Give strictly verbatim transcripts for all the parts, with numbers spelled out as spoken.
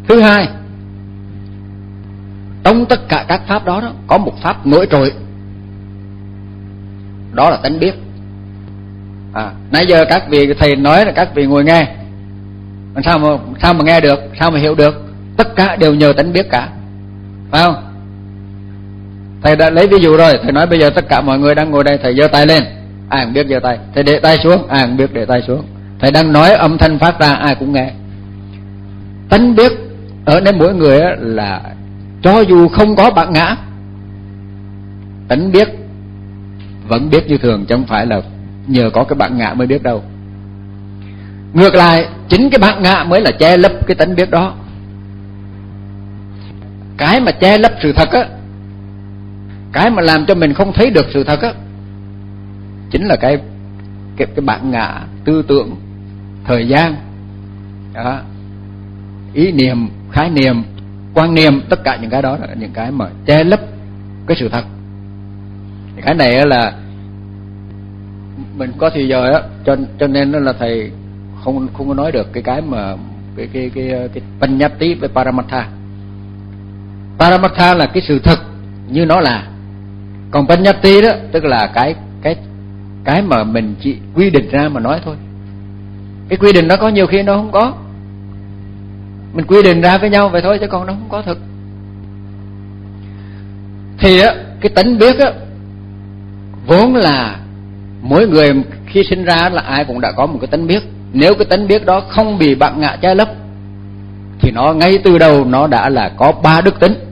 Thứ hai, trong tất cả các pháp đó, đó có một pháp nổi trội, đó là tánh biết. À, nãy giờ các vị thầy nói là các vị ngồi nghe, sao mà sao mà nghe được, sao mà hiểu được? Tất cả đều nhờ tánh biết cả, phải không? Thầy đã lấy ví dụ rồi, thầy nói bây giờ tất cả mọi người đang ngồi đây, thầy giơ tay lên, ai cũng biết giơ tay, thầy để tay xuống, ai cũng biết để tay xuống. Thầy đang nói âm thanh phát ra, ai cũng nghe. Tánh biết ở nơi mỗi người là cho dù không có bản ngã, tánh biết vẫn biết như thường, chứ không phải là nhờ có cái bản ngã mới biết đâu. Ngược lại, chính cái bản ngã mới là che lấp cái tánh biết đó. Cái mà che lấp sự thật á, cái mà làm cho mình không thấy được sự thật á, chính là cái cái, cái bản ngã, tư tưởng, thời gian đó, ý niệm, khái niệm, quan niệm, tất cả những cái đó là những cái mà che lấp cái sự thật. Cái này là mình có thì giờ á, cho cho nên là thầy không không có nói được cái cái mà cái cái cái cái Panyati với Paramatha. Paramatha là cái sự thật như nó là, còn Panyati đó tức là cái cái cái mà mình chỉ quy định ra mà nói thôi. Cái quy định đó có nhiều khi nó không có, mình quy định ra với nhau vậy thôi, chứ còn nó không có thực. Thì á, cái tánh biết á, vốn là mỗi người khi sinh ra là ai cũng đã có một cái tánh biết. Nếu cái tánh biết đó không bị bản ngã che lấp thì nó ngay từ đầu nó đã là có ba đức tính.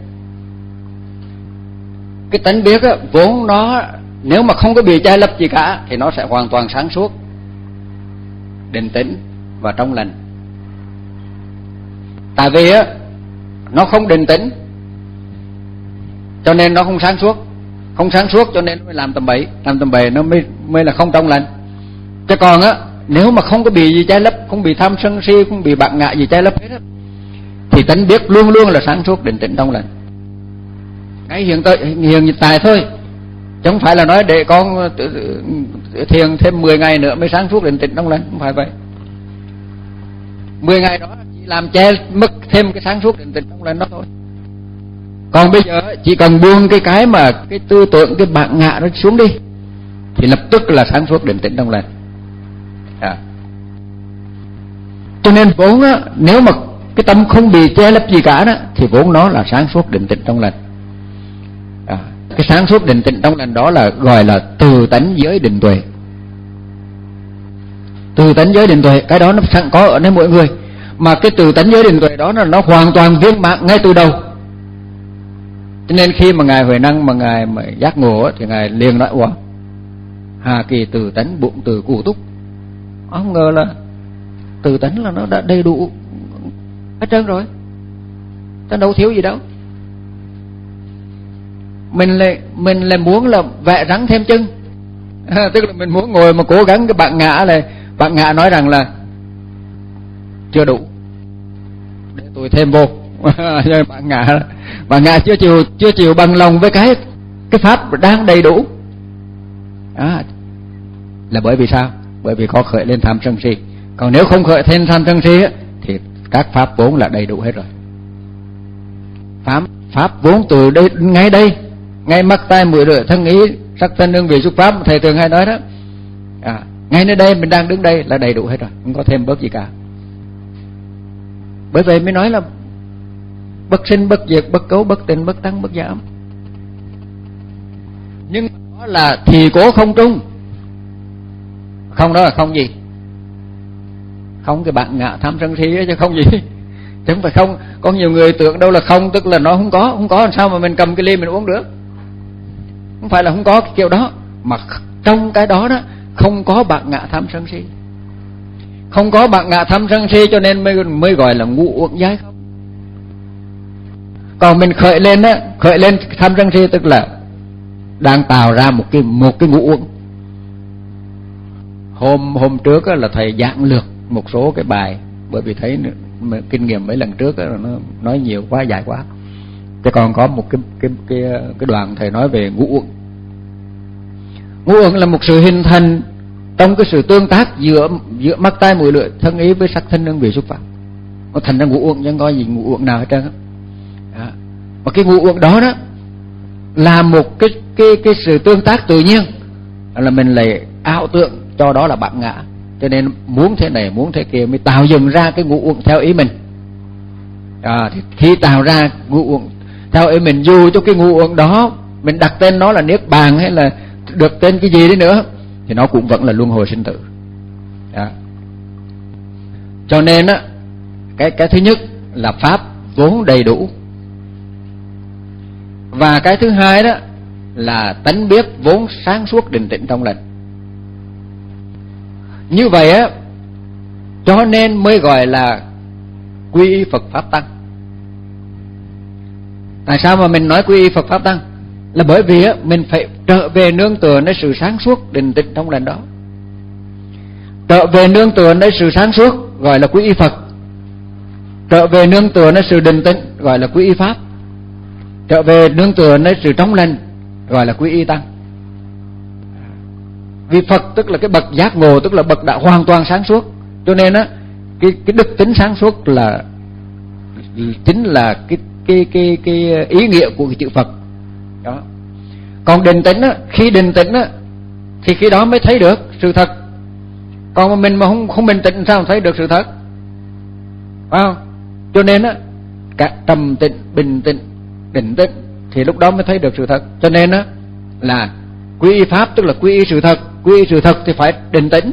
Cái tánh biết á, vốn nó nếu mà không có bị che lấp gì cả thì nó sẽ hoàn toàn sáng suốt, định tĩnh và trong lành. Tại vì á, nó không định tĩnh cho nên nó không sáng suốt, không sáng suốt cho nên nó mới làm tầm bậy, làm tầm bậy nó mới mới là không trong lành. Chứ còn á, nếu mà không có bị gì che lấp, không bị tham sân si, không bị bản ngã gì che lấp hết á, thì tánh biết luôn luôn là sáng suốt, định tĩnh, trong lành. Cái hiện tại hiện tại thôi, chứ không phải là nói để con thiền thêm mười ngày nữa mới sáng suốt, định tĩnh, trong lành, không phải vậy. mười ngày đó chỉ làm che mất thêm cái sáng suốt, định tĩnh, trong lành đó thôi. Còn bây giờ chỉ cần buông cái cái mà cái tư tưởng, cái bản ngã nó xuống đi thì lập tức là sáng suốt, định tĩnh, trong lành. À. Cho nên vốn á, nếu mà cái tâm không bị che lấp gì cả đó thì vốn nó là sáng suốt, định tĩnh, trong lành. À. Cái sáng suốt, định tĩnh, trong lành đó là gọi là từ tánh giới định tuệ. Từ tánh giới định tuệ, cái đó nó sẵn có ở nơi mỗi người. Mà cái từ tánh giới định tuệ đó là nó hoàn toàn viên mãn ngay từ đầu. Cho nên khi mà Ngài Huệ Năng mà Ngài mà giác ngộ thì Ngài liền nói: "Ủa, hà kỳ từ tánh bụng từ cụ túc." Không ngờ là từ tánh là nó đã đầy đủ hết trơn rồi, ta đâu thiếu gì đâu. Mình lại mình lại muốn là vẽ rắn thêm chân, à, tức là mình muốn ngồi mà cố gắng cái bạn ngã này, bạn ngã nói rằng là chưa đủ, để tôi thêm vô. bạn ngã bạn ngã chưa chịu chưa chịu bằng lòng với cái cái pháp đang đầy đủ. À, là bởi vì sao? Bởi vì có khởi lên tham sân si. Còn nếu không khởi lên tham sân si thì các pháp vốn là đầy đủ hết rồi. Pháp pháp vốn từ đây ngay đây, ngay mắt tai mũi lưỡi thân ý sắc thân hương vị xúc pháp, thầy thường hay nói đó. À, ngay nơi đây mình đang đứng đây là đầy đủ hết rồi, không có thêm bớt gì cả. Bởi vậy mới nói là bất sinh bất diệt, bất cấu bất tịnh, bất tăng bất giảm. Nhưng đó là thì cố không trung. Không đó là không gì? Không cái bạn ngã tham sân si chứ không gì. Chứ không phải không. Có nhiều người tưởng đâu là không, tức là nó không có. Không có làm sao mà mình cầm cái ly mình uống được. Không phải là không có cái kiểu đó, mà trong cái đó đó không có bạn ngã tham sân si. Không có bạn ngã tham sân si cho nên mới mới gọi là ngũ uẩn giới không. Còn mình khởi lên á, khởi lên tham sân si tức là đang tạo ra một cái một cái ngũ uẩn. Hôm hôm trước á, là thầy giảng lược một số cái bài, bởi vì thấy kinh nghiệm mấy lần trước á, nó nói nhiều quá, dài quá. Chứ còn có một cái cái cái cái đoạn thầy nói về ngũ uẩn. Ngũ uẩn là một sự hình thành trong cái sự tương tác giữa giữa mắt tai mũi lưỡi thân ý với sắc thân hương vị xúc pháp. nó thành ra ngũ uẩn, chẳng có gì ngũ uẩn nào hết trơn á. Và cái ngũ uẩn đó đó là một cái cái cái sự tương tác tự nhiên, là mình lại ảo tưởng cho đó là bản ngã, cho nên muốn thế này muốn thế kia mới tạo dựng ra cái ngũ uẩn theo ý mình. À, thì khi tạo ra ngũ uẩn theo ý mình, dù cho cái ngũ uẩn đó mình đặt tên nó là niết bàn hay là được tên cái gì đi nữa, thì nó cũng vẫn là luân hồi sinh tử. Đó. Cho nên á, cái cái thứ nhất là pháp vốn đầy đủ, và cái thứ hai đó là tánh biết vốn sáng suốt định tĩnh trong lành. Như vậy á, cho nên mới gọi là quy y Phật pháp tăng. Tại sao mà mình nói quy y Phật pháp tăng? Là bởi vì á, mình phải trở về nương tựa nơi sự sáng suốt định tĩnh trong lành đó. Trở về nương tựa nơi sự sáng suốt gọi là quy y Phật. Trở về nương tựa nơi sự định tĩnh gọi là quy y pháp. Trở về nương tựa nơi sự trong lành gọi là quy y tăng. Vì Phật tức là cái bậc giác ngộ, tức là bậc đã hoàn toàn sáng suốt, cho nên á cái cái đức tính sáng suốt là chính là cái cái cái cái ý nghĩa của cái chữ Phật đó. Còn định tĩnh á, khi định tĩnh á thì khi đó mới thấy được sự thật. Còn mà mình mà không không bình tĩnh sao thấy được sự thật, phải không? Cho nên á, cả trầm tĩnh, bình tĩnh, định tĩnh thì lúc đó mới thấy được sự thật. Cho nên á là quy y pháp tức là quy y sự thật, quy y sự thật thì phải định tĩnh.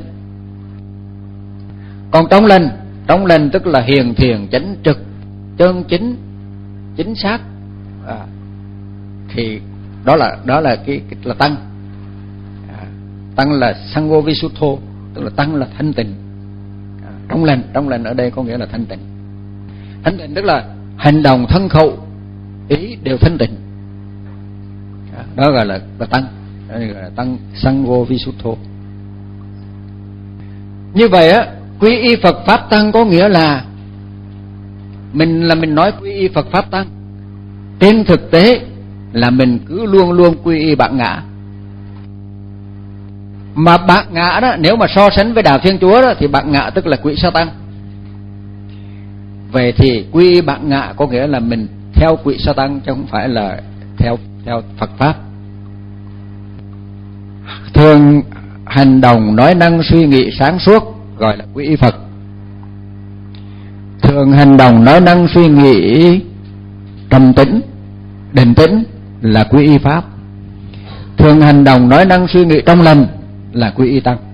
Còn trong lành, trong lành tức là hiền thiền chánh trực, chân chính, chính xác, à, thì đó là đó là cái, cái là tăng. À, tăng là sangho visuddho, tức là tăng là thanh tịnh. À, trong lành, trong lành ở đây có nghĩa là thanh tịnh. Thanh tịnh tức là hành động, thân khẩu, ý đều thanh tịnh. À, đó gọi là, là tăng, đó gọi là tăng sangho visuddho. Như vậy á, quy y Phật pháp tăng có nghĩa là mình là mình nói quy y Phật pháp tăng, trên thực tế là mình cứ luôn luôn quy y bản ngã. Mà bản ngã đó, nếu mà so sánh với đạo Thiên Chúa đó, thì bản ngã tức là quỷ sa tăng. Vậy thì quy y bản ngã có nghĩa là mình theo quỷ sa tăng, chứ không phải là theo theo Phật pháp. Thường hành động, nói năng, suy nghĩ sáng suốt gọi là quy y Phật. Thường hành động, nói năng, suy nghĩ trầm tĩnh, định tĩnh là quy y pháp. Thường hành động, nói năng, suy nghĩ trong lành là quy y tăng.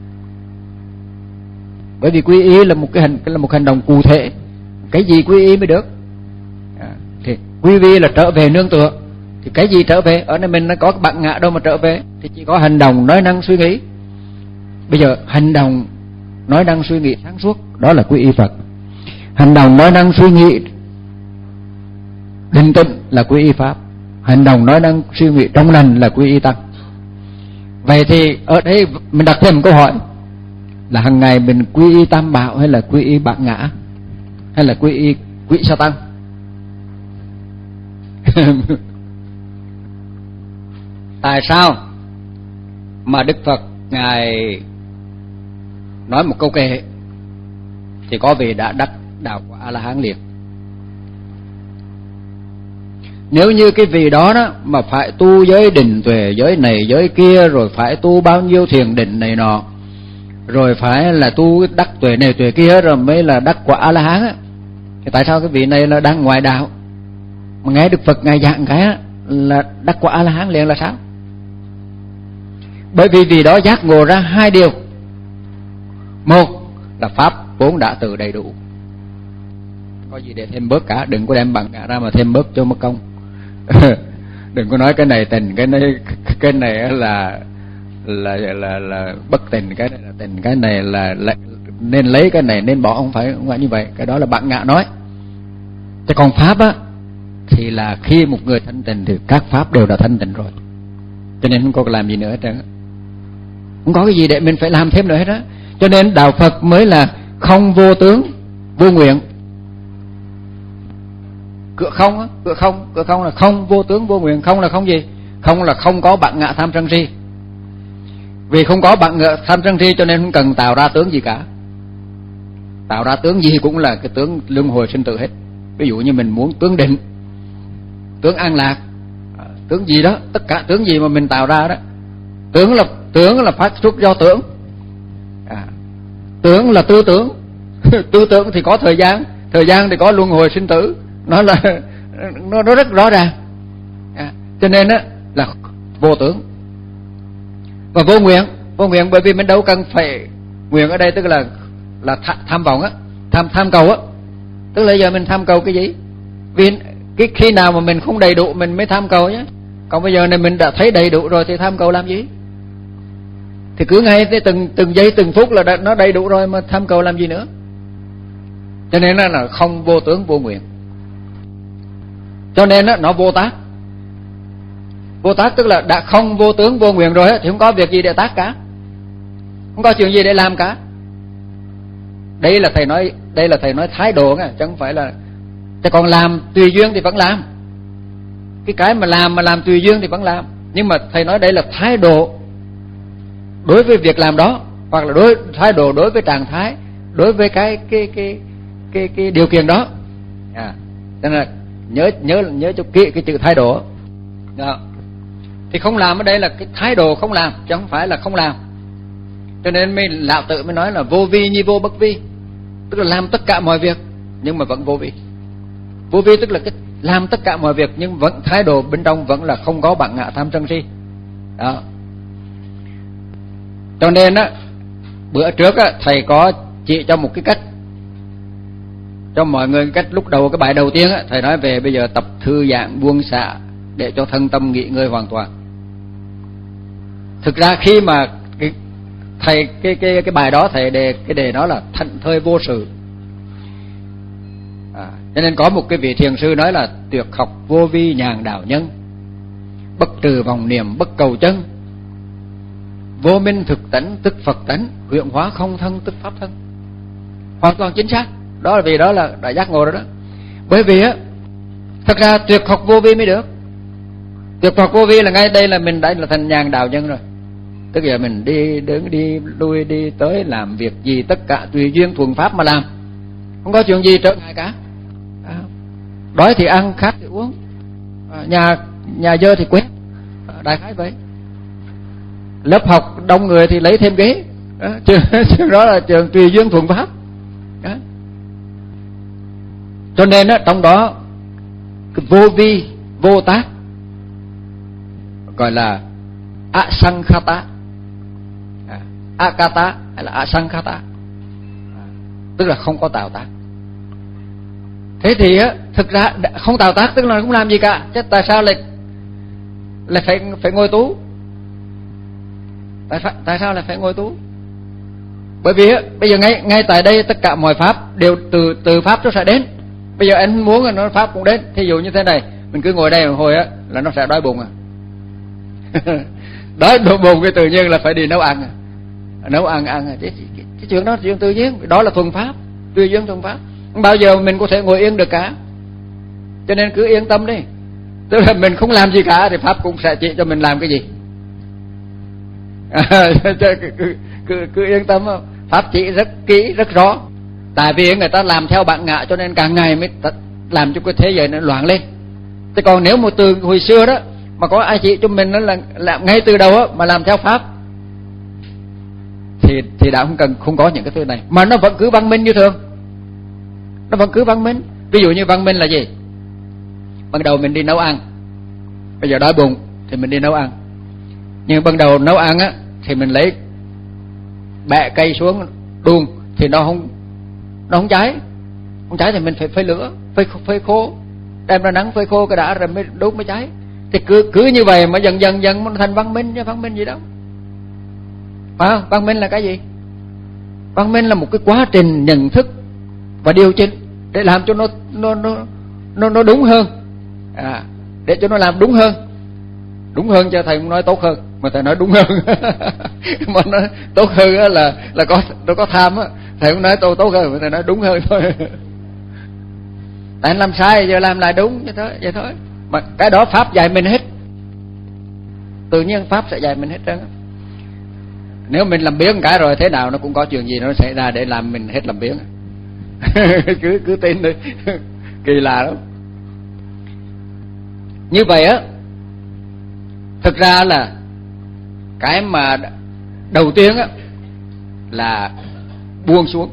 Bởi vì quy y là một cái hành là một hành động cụ thể, cái gì quy y mới được. À, thì quy y là trở về nương tựa. Thì cái gì trở về? Ở đây mình nó có bản ngã đâu mà trở về, thì chỉ có hành động, nói năng, suy nghĩ. Bây giờ hành động, nói năng, suy nghĩ sáng suốt đó là quy y Phật. Hành động, nói năng, suy nghĩ định tĩnh là quy y pháp. Hành động, nói năng, suy nghĩ trong lành là quy y tăng. Vậy thì ở đây mình đặt thêm một câu hỏi là hàng ngày mình quy y tam bảo hay là quy y bản ngã hay là quy y quỷ sa tăng? Tại sao mà Đức Phật Ngài nói một câu kệ thì có vị đã đắc đạo quả A-la-hán liền? Nếu như cái vị đó đó mà phải tu giới định tuệ, giới này giới kia, rồi phải tu bao nhiêu thiền định này nọ, rồi phải là tu đắc tuệ này tuệ kia rồi mới là đắc quả A-la-hán á, thì tại sao cái vị này là đang ngoại đạo mà nghe Đức Phật Ngài giảng cái á, là đắc quả A-la-hán liền là sao? Bởi vì vị đó giác ngộ ra hai điều. Một là pháp vốn đã tự đầy đủ, có gì để thêm bớt cả, đừng có đem bằng cả ra mà thêm bớt cho mất công. Đừng có nói cái này tình, cái này cái này là là là là bất tình, cái này là tình, cái này là, là nên lấy, cái này nên bỏ, không phải không phải như vậy. Cái đó là bản ngã nói. Thế còn pháp á thì là khi một người thanh tịnh thì các pháp đều đã thanh tịnh rồi, cho nên không có làm gì nữa hết trơn, không có cái gì để mình phải làm thêm nữa hết á. Cho nên đạo Phật mới là không vô tướng vô nguyện. Cửa không á, cửa không, cửa không là không vô tướng vô nguyện. Không là không gì? Không là không có bản ngã tham sân si. Vì không có bản ngã tham sân si cho nên không cần tạo ra tướng gì cả. Tạo ra tướng gì cũng là cái tướng luân hồi sinh tử hết. Ví dụ như mình muốn tướng định, tướng an lạc, tướng gì đó, tất cả tướng gì mà mình tạo ra đó, tướng là tướng là phát xuất do tưởng. À, tướng là tư tưởng. Tư tưởng thì có thời gian, thời gian thì có luân hồi sinh tử. Nó là nó, nó rất rõ ràng. À, cho nên á là vô tướng. Và vô nguyện, vô nguyện bởi vì mình đâu cần phải nguyện ở đây tức là là tham vọng á, tham tham cầu á. Tức là giờ mình tham cầu cái gì? Vì cái khi nào mà mình không đầy đủ mình mới tham cầu nhé. Còn bây giờ này mình đã thấy đầy đủ rồi thì tham cầu làm gì? Thì cứ ngay tới từng từng giây từng phút là đã, nó đầy đủ rồi mà tham cầu làm gì nữa? Cho nên là không vô tướng vô nguyện. Cho nên đó, nó vô tác. Vô tác tức là đã không vô tướng vô nguyện rồi thì không có việc gì để tác cả, không có chuyện gì để làm cả. Đây là thầy nói, đây là thầy nói thái độ nha, chứ không phải là. Thế còn làm tùy duyên thì vẫn làm. Cái cái mà làm mà làm tùy duyên thì vẫn làm. Nhưng mà thầy nói đây là thái độ đối với việc làm đó, hoặc là đối thái độ đối với trạng thái, đối với cái cái cái cái cái điều kiện đó. À, cho nên là nhớ nhớ nhớ cho kỹ cái chữ thái độ. Đó. Thì không làm ở đây là cái thái độ không làm, chứ không phải là không làm. Cho nên mình Lão Tử mới nói là vô vi nhi vô bất vi, tức là làm tất cả mọi việc nhưng mà vẫn vô vi. Vô vi tức là cái làm tất cả mọi việc nhưng vẫn thái độ bên trong vẫn là không có bản ngã tham sân si. Đó. Cho nên á, bữa trước á thầy có chỉ cho một cái cách cho mọi người. Cách lúc đầu cái bài đầu tiên á, thầy nói về bây giờ tập thư giãn buông xả để cho thân tâm nghỉ ngơi hoàn toàn. Thực ra khi mà cái thầy cái cái cái bài đó thầy đề cái đề đó là thảnh thơi vô sự. À, cho nên có một cái vị thiền sư nói là tuyệt học vô vi nhàn đạo nhân, bất trừ vòng niệm bất cầu chân, vô minh thực tánh tức Phật tánh, huyện hóa không thân tức pháp thân. Hoàn toàn chính xác. Đó là vì đó là đã giác ngộ rồi đó. Bởi vì á, thật ra tuyệt học vô vi mới được. Tuyệt học vô vi là ngay đây là mình đã là thành nhàn đạo nhân rồi. Tức là mình đi đứng đi lui đi tới làm việc gì tất cả tùy duyên thuận pháp mà làm, không có chuyện gì trở ngại cả. À, đói thì ăn, khát thì uống, à, nhà nhà dơ thì quét, à, đại khái vậy. Lớp học đông người thì lấy thêm ghế. Đó, trường đó là trường tùy duyên thuận pháp. Đó. Cho nên đó, trong đó cái vô vi vô tác gọi là asankhata, à, akata hay là asankhata, à, tức là không có tạo tác. Thế thì á, thực ra không tạo tác tức là không làm gì cả. Chứ tại sao lại lại phải phải ngồi tú? Tại, tại sao lại phải ngồi tú? Bởi vì á, bây giờ ngay ngay tại đây tất cả mọi pháp đều từ từ pháp nó sẽ đến. Bây giờ anh muốn là nó pháp cũng đến. Thí dụ như thế này, mình cứ ngồi đây một hồi á là nó sẽ đói bụng à. Đói bụng cái tự nhiên là phải đi nấu ăn à. Nấu ăn ăn à. Cái, cái, cái chuyện đó là chuyện tự nhiên, đó là thuần pháp, tùy duyên thuần pháp. Không bao giờ mình có thể ngồi yên được cả. Cho nên cứ yên tâm đi. Tức là mình không làm gì cả thì pháp cũng sẽ chỉ cho mình làm cái gì. À, cứ, cứ, cứ yên tâm, pháp chỉ rất kỹ rất rõ. Tại vì người ta làm theo bản ngã cho nên càng ngày mới làm cho cái thế giới nó loạn lên. Thế còn nếu một từ hồi xưa đó mà có ai chỉ cho mình nó là làm ngay từ đầu đó, mà làm theo pháp thì thì đã không cần không có những cái thứ này, mà nó vẫn cứ văn minh như thường. Nó vẫn cứ văn minh. Ví dụ như văn minh là gì? Ban đầu mình đi nấu ăn, bây giờ đói bụng thì mình đi nấu ăn. Nhưng ban đầu nấu ăn á thì mình lấy bẹ cây xuống đun thì nó không nó không cháy. Không cháy thì mình phải phơi lửa, phơi phơi khô, đem ra nắng phơi khô cái đã rồi mới đốt mới cháy. Thì cứ cứ như vậy mà dần dần dần nó thành văn minh. Chứ văn minh gì đâu. À, văn minh là cái gì? Văn minh là một cái quá trình nhận thức và điều chỉnh để làm cho nó nó nó nó, nó đúng hơn. À, để cho nó làm đúng hơn. Đúng hơn cho thầy không nói tốt hơn, mà thầy nói đúng hơn. Mà nó tốt hơn là là có nó có tham á, thầy không nói tôi tốt hơn, mà thầy nói đúng hơn thôi. Tại anh làm sai giờ làm lại đúng vậy thôi, vậy thôi. Mà cái đó pháp dạy mình hết. Tự nhiên pháp sẽ dạy mình hết trơn. Nếu mình làm biếng cái rồi thế nào nó cũng có chuyện gì nó xảy ra để làm mình hết làm biếng. cứ cứ tin đi. Kỳ lạ lắm. Như vậy á, thực ra là cái mà đầu tiên á là buông xuống.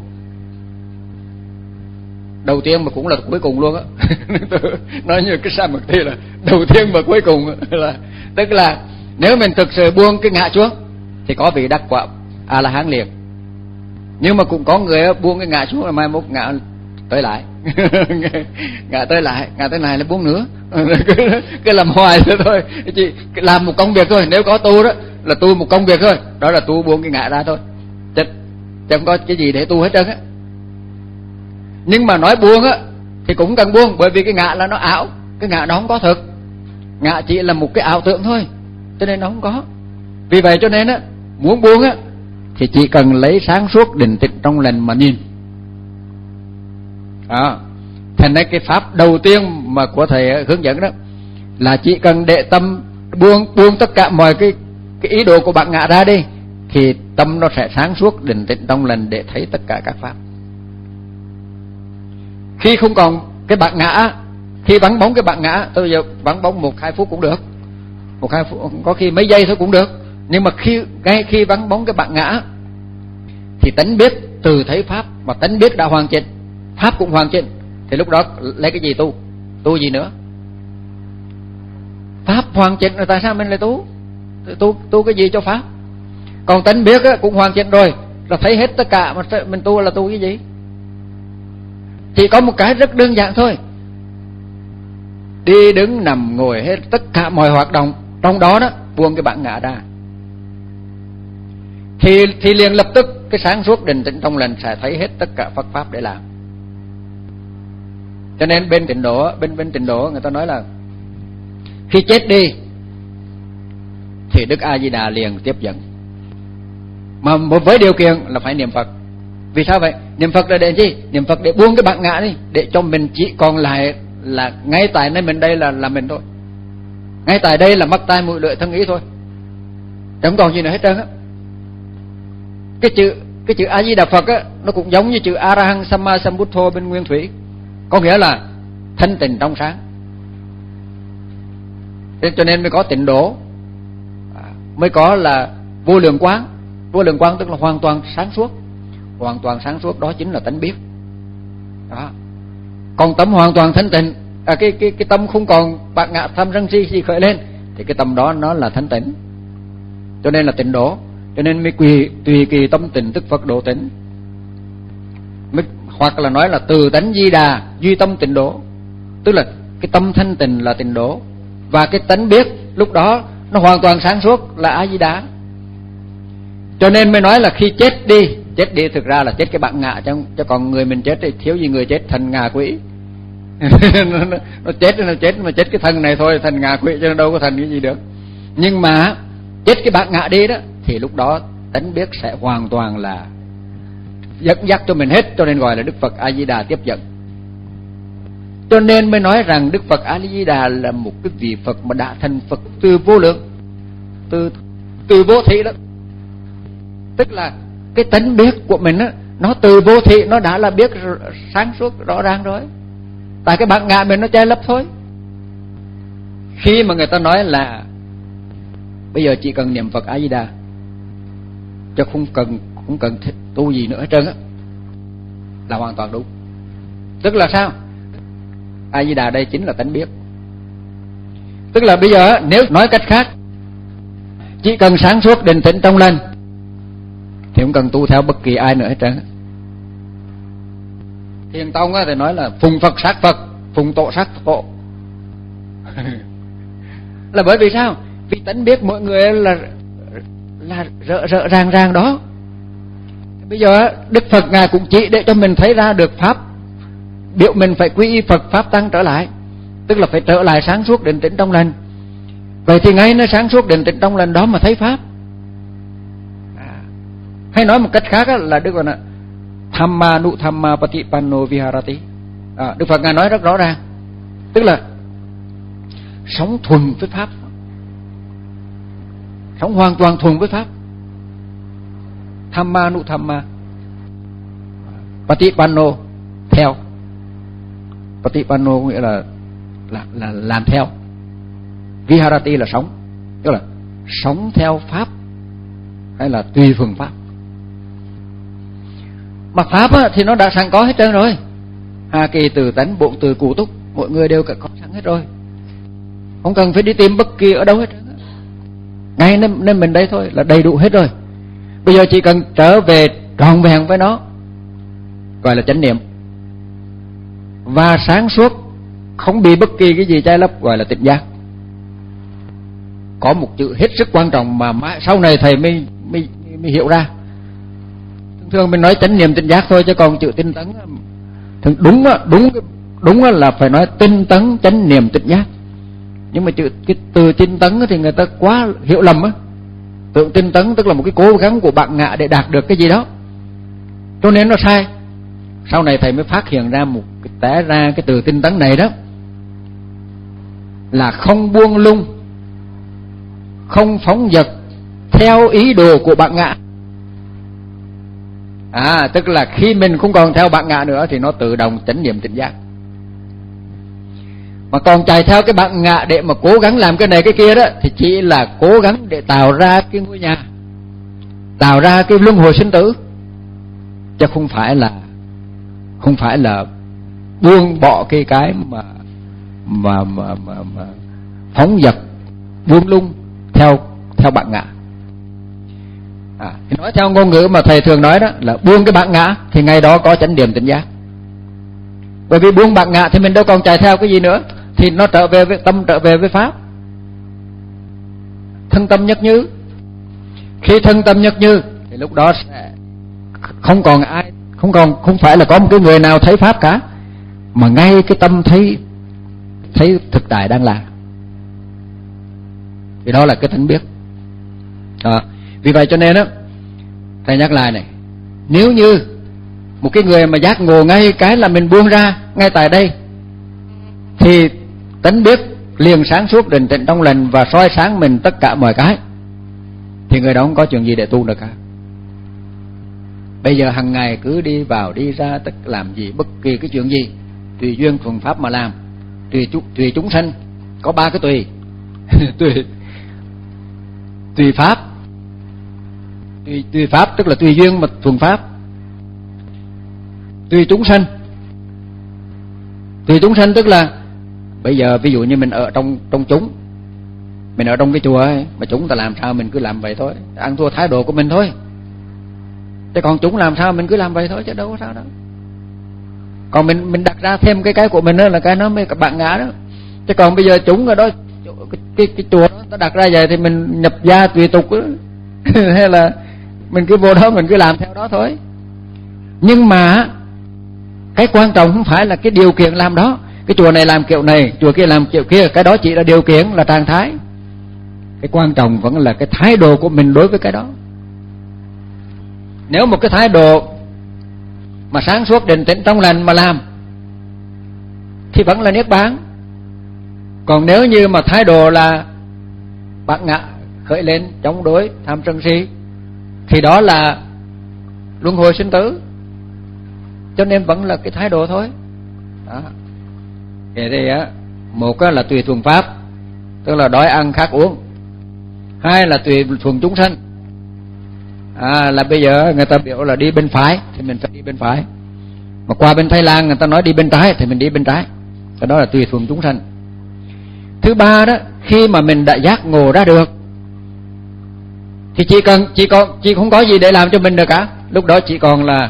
Đầu tiên mà cũng là cuối cùng luôn á. Nói như cái sa mật thi là đầu tiên và cuối cùng là, tức là nếu mình thực sự buông cái ngã xuống thì có vị đắc quả A La Hán liền. Nhưng mà cũng có người buông cái ngã xuống là mai mốt ngã tới lại. Ngã tới lại, ngã tới này là buông nữa. Cứ làm hoài thế thôi. Chỉ làm một công việc thôi. Nếu có tu đó là tu một công việc thôi, đó là tu buông cái ngã ra thôi, chứ chẳng có cái gì để tu hết trơn á. Nhưng mà nói buông á thì cũng cần buông, bởi vì cái ngã là nó ảo, cái ngã nó không có thực. Ngã chỉ là một cái ảo tưởng thôi, cho nên nó không có. Vì vậy cho nên á, muốn buông á thì chỉ cần lấy sáng suốt định tĩnh trong lành mà nhìn. Đó. Thành ra cái pháp đầu tiên mà của thầy hướng dẫn đó là chỉ cần để tâm buông buông tất cả mọi cái cái ý đồ của bạn ngã ra đi, thì tâm nó sẽ sáng suốt định tĩnh trong lành để thấy tất cả các pháp. Khi không còn cái bạn ngã, khi vắng bóng cái bạn ngã, tôi giờ vắng bóng một hai phút cũng được, một hai phút, có khi mấy giây thôi cũng được. Nhưng mà khi ngay khi vắng bóng cái bạn ngã thì tánh biết từ thấy pháp, mà tánh biết đã hoàn chỉnh, pháp cũng hoàn chỉnh, thì lúc đó lấy cái gì tu? Tu gì nữa? Pháp hoàn chỉnh rồi tại sao mình lại tu? Tu tu cái gì cho pháp? Còn tánh biết á, cũng hoàn chỉnh rồi, là thấy hết tất cả, mà mình tu là tu cái gì? Chỉ có một cái rất đơn giản thôi, đi đứng nằm ngồi hết tất cả mọi hoạt động trong đó đó, buông cái bản ngã ra, thì thì liền lập tức cái sáng suốt định tĩnh trong lành sẽ thấy hết tất cả Phật pháp để làm. Cho nên bên tịnh độ, bên bên tịnh độ người ta nói là khi chết đi thì Đức A Di Đà liền tiếp dẫn, mà với điều kiện là phải niệm Phật. Vì sao vậy? Niệm Phật là để gì? Niệm Phật để buông cái bản ngã đi, để cho mình chỉ còn lại là ngay tại nơi mình đây là là mình thôi, ngay tại đây là mắt tai mũi lưỡi thân ý thôi, chẳng còn gì nữa hết trơn á. Cái chữ cái chữ A Di Đà Phật á, nó cũng giống như chữ A Ra Hăng Samma Sambuddho bên Nguyên Thủy, có nghĩa là thanh tịnh trong sáng. Thế cho nên mới có tịnh độ, mới có là vô lượng quán. Vô lượng quán tức là hoàn toàn sáng suốt, hoàn toàn sáng suốt, đó chính là tánh biết. Đó. Còn tâm hoàn toàn thanh tịnh, à, cái cái cái tâm không còn bạc ngã tham sân si gì khởi lên, thì cái tâm đó nó là thanh tịnh, cho nên là tịnh độ. Cho nên mới quỳ tùy kỳ tâm tịnh tức Phật độ tịnh, mới, hoặc là nói là từ tánh Di Đà duy tâm tịnh độ, tức là cái tâm thanh tịnh là tịnh độ, và cái tánh biết lúc đó nó hoàn toàn sáng suốt là A Di Đà. Cho nên mới nói là khi chết đi, chết đi thực ra là chết cái bạn ngã, chứ, chứ còn người mình chết thì thiếu gì người chết thành ngạ quỷ. nó, nó chết nó chết mà chết cái thân này thôi, thành ngạ quỷ chứ nó đâu có thành cái gì được. Nhưng mà chết cái bạn ngã đi đó, thì lúc đó tánh biết sẽ hoàn toàn là dẫn dắt cho mình hết, cho nên gọi là Đức Phật A Di Đà tiếp dẫn. Cho nên mới nói rằng Đức Phật A Di Đà là một cái vị Phật mà đã thành Phật từ vô lượng, từ từ vô thị đó. Tức là cái tánh biết của mình á, nó từ vô thị nó đã là biết sáng suốt rõ ràng rồi. Tại cái bản ngã mình nó che lấp thôi. Khi mà người ta nói là bây giờ chỉ cần niệm Phật A Di Đà, chứ không cần không cần tu gì nữa hết trơn á, là hoàn toàn đúng. Tức là sao? A Di Đà đây chính là tánh biết. Tức là bây giờ nếu nói cách khác, chỉ cần sáng suốt định tĩnh trong lành thì không cần tu theo bất kỳ ai nữa hết trơn. Thiền tông á thì nói là phùng Phật sát Phật, phùng tổ sát tổ. Là bởi vì sao? Vì tánh biết mỗi người là là rỡ rỡ ràng ràng đó. Bây giờ Đức Phật Ngài cũng chỉ để cho mình thấy ra được pháp, biểu mình phải quy y Phật pháp tăng trở lại, tức là phải trở lại sáng suốt định tĩnh trong lành. Vậy thì ngay nó sáng suốt định tĩnh trong lành đó mà thấy pháp. À, hay nói một cách khác là Đức Phật là Thamma nu thamma patipanno viharati. À, Đức Phật Ngài nói rất rõ ràng, tức là sống thuần với pháp, sống hoàn toàn thuần với pháp. Thamma nu thamma patipanno, theo. Patipano có nghĩa là, là là làm theo. Viharati là sống, tức là sống theo pháp hay là tùy phương pháp. Mà pháp á, thì nó đã sẵn có hết trơn rồi. Hà kỳ từ tánh bộn từ cụ túc, mọi người đều có sẵn hết rồi, không cần phải đi tìm bất kỳ ở đâu hết. Ngay nên, nên mình đây thôi là đầy đủ hết rồi. Bây giờ chỉ cần trở về trọn vẹn với nó, gọi là chánh niệm, và sáng suốt, không bị bất kỳ cái gì che lấp, gọi là tỉnh giác. Có một chữ hết sức quan trọng mà mãi sau này thầy mới, mới, mới hiểu ra. Thường thường mình nói chánh niệm tỉnh giác thôi, chứ còn chữ tinh tấn đúng đúng đúng là phải nói tinh tấn chánh niệm tỉnh giác. Nhưng mà chữ cái từ tinh tấn thì người ta quá hiểu lầm á, tưởng tinh tấn tức là một cái cố gắng của bạn ngạ để đạt được cái gì đó, cho nên nó sai. Sau này thầy mới phát hiện ra một cái té ra cái từ tinh tấn này đó là không buông lung, không phóng dật theo ý đồ của bạn ngạ. À, tức là khi mình không còn theo bạn ngạ nữa thì nó tự động chánh niệm tỉnh giác. Mà còn chạy theo cái bạn ngạ để mà cố gắng làm cái này cái kia đó thì chỉ là cố gắng để tạo ra cái ngôi nhà, tạo ra cái luân hồi sinh tử, chứ không phải là không phải là buông bỏ cái cái mà mà mà mà, mà phóng dật buông lung theo theo bạn ngạ. À, thì nói theo ngôn ngữ mà thầy thường nói đó là buông cái bạn ngạ thì ngày đó có chánh niệm tỉnh giác. Bởi vì buông bạn ngạ thì mình đâu còn chạy theo cái gì nữa, thì nó trở về với tâm, trở về với pháp. Thân tâm nhất như. Khi thân tâm nhất như thì lúc đó sẽ không còn ai, không còn không phải là có một cái người nào thấy pháp cả, mà ngay cái tâm thấy thấy thực tại đang là. Thì đó là cái thánh biết. À, vì vậy cho nên á, thầy nhắc lại này, nếu như một cái người mà giác ngộ ngay cái là mình buông ra ngay tại đây, thì tánh biết liền sáng suốt định tĩnh trong lành và soi sáng mình tất cả mọi cái, thì người đó không có chuyện gì để tu được cả. Bây giờ hàng ngày cứ đi vào đi ra, tất làm gì bất kỳ cái chuyện gì tùy duyên thuận pháp mà làm, tùy chúng tùy chúng sanh, có ba cái tùy tùy tùy pháp, tùy tùy pháp tức là tùy duyên mà thuận pháp, tùy chúng sanh. Tùy chúng sanh tức là bây giờ ví dụ như mình ở trong trong chúng, mình ở trong cái chùa ấy, mà chúng ta làm sao mình cứ làm vậy thôi, ăn thua thái độ của mình thôi. Chứ còn chúng làm sao mình cứ làm vậy thôi, chứ đâu có sao đâu. Còn mình mình đặt ra thêm cái cái của mình đó là cái nó mới các bạn ngã đó. Chứ còn bây giờ chúng ở đó, cái cái, cái chùa đó ta đặt ra vậy thì mình nhập gia tùy tục đó. Hay là mình cứ vô đó mình cứ làm theo đó thôi. Nhưng mà cái quan trọng không phải là cái điều kiện làm đó, cái chùa này làm kiểu này, chùa kia làm kiểu kia, cái đó chỉ là điều kiện, là trạng thái. Cái quan trọng vẫn là cái thái độ của mình đối với cái đó. Nếu một cái thái độ mà sáng suốt định tĩnh trong lành mà làm thì vẫn là niết bàn. Còn nếu như mà thái độ là bát ngã khởi lên, chống đối, tham sân si, thì đó là luân hồi sinh tử. Cho nên vẫn là cái thái độ thôi đó. Vậy thì á, một là tùy thuận pháp, tức là đói ăn khát uống. Hai là tùy thuận chúng sanh, à, là bây giờ người ta biểu là đi bên phải thì mình phải đi bên phải, mà qua bên Thái Lan người ta nói đi bên trái thì mình đi bên trái. Cái đó là tùy thuận chúng sanh. Thứ ba đó, khi mà mình đã giác ngộ ra được thì chỉ cần chỉ còn chỉ không có gì để làm cho mình được cả. Lúc đó chỉ còn là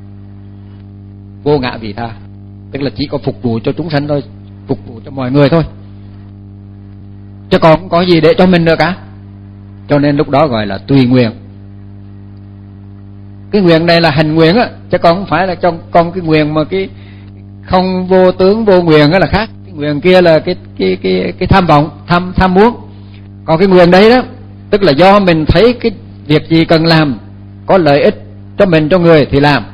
vô ngã vị tha, tức là chỉ có phục vụ cho chúng sanh thôi, phục vụ cho mọi người thôi, chứ còn không có gì để cho mình nữa cả. Cho nên lúc đó gọi là tùy nguyện. Cái nguyện này là hành nguyện á, chứ còn không phải là trong con cái nguyện mà cái không vô tướng vô nguyện á là khác. Cái nguyện kia là cái cái cái cái tham vọng, tham tham muốn. Còn cái nguyện đấy đó, tức là do mình thấy cái việc gì cần làm có lợi ích cho mình, cho người thì làm.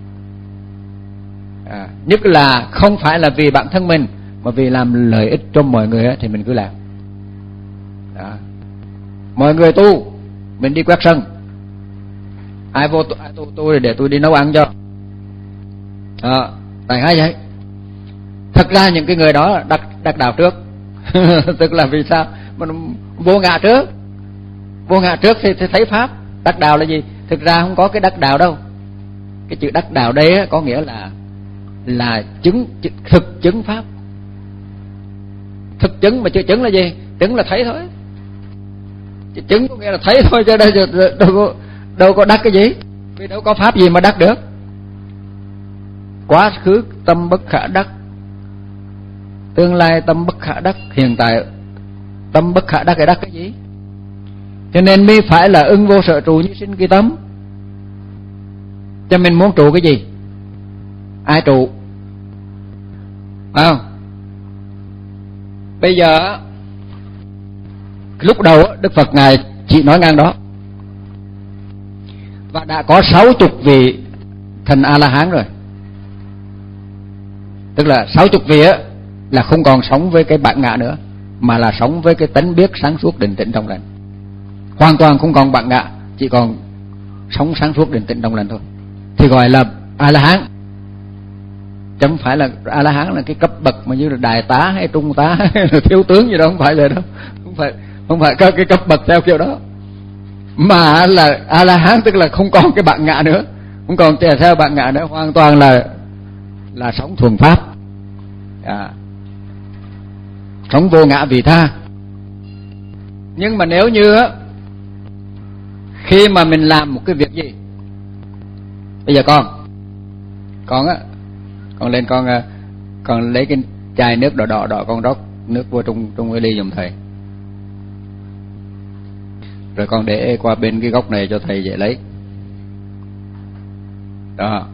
À, nhất là không phải là vì bản thân mình, mà vì làm lợi ích cho mọi người ấy, thì mình cứ làm. Đó. Mọi người tu, mình đi quét sân, ai vô ai tu tôi để tôi đi nấu ăn cho. Đó. Tại hay vậy? Thật ra những cái người đó đắc đắc đạo trước. Tức là vì sao? Mình vô ngã trước. Vô ngã trước thì, thì thấy pháp. Đắc đạo là gì? Thực ra không có cái đắc đạo đâu. Cái chữ đắc đạo đây có nghĩa là là chứng, thực chứng pháp. Thực chứng, mà chữ chứng là gì? Chứng là thấy thôi. Chữ chứng có nghĩa là thấy thôi, chứ đâu, đâu, có, đâu có đắc cái gì. Vì đâu có pháp gì mà đắc được. Quá khứ tâm bất khả đắc, tương lai tâm bất khả đắc, hiện tại tâm bất khả đắc, cái đắc cái gì? Cho nên mới phải là ưng vô sở trụ như sinh kỳ tâm. Cho mình muốn trụ cái gì? Ai trụ? À, bây giờ lúc đầu Đức Phật Ngài chỉ nói ngang đó, và đã có sáu chục vị thành A-la-hán rồi. Tức là sáu chục vị á là không còn sống với cái bản ngã nữa, mà là sống với cái tánh biết sáng suốt định tĩnh trong lành. Hoàn toàn không còn bản ngã, chỉ còn sống sáng suốt định tĩnh trong lành thôi, thì gọi là A-la-hán. Chứ không phải là A-la-hán là cái cấp bậc mà như là đại tá hay trung tá hay là thiếu tướng gì đó, không phải là đó. Không phải, không phải có cái cấp bậc theo kiểu đó. Mà là A-la-hán tức là không còn cái bản ngã nữa, không còn theo bản ngã nữa, hoàn toàn là là sống thuần pháp, à, sống vô ngã vị tha. Nhưng mà nếu như á, khi mà mình làm một cái việc gì, bây giờ con con á con lên con con lấy cái chai nước đỏ đỏ đỏ, con rót nước vô trong trong cái ly giùm thầy, rồi con để qua bên cái góc này cho thầy dễ lấy đó.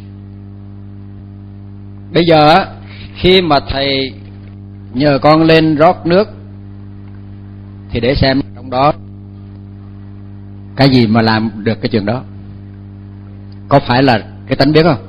Bây giờ á, khi mà thầy nhờ con lên rót nước thì để xem trong đó cái gì mà làm được cái chuyện đó, có phải là cái tánh biết không?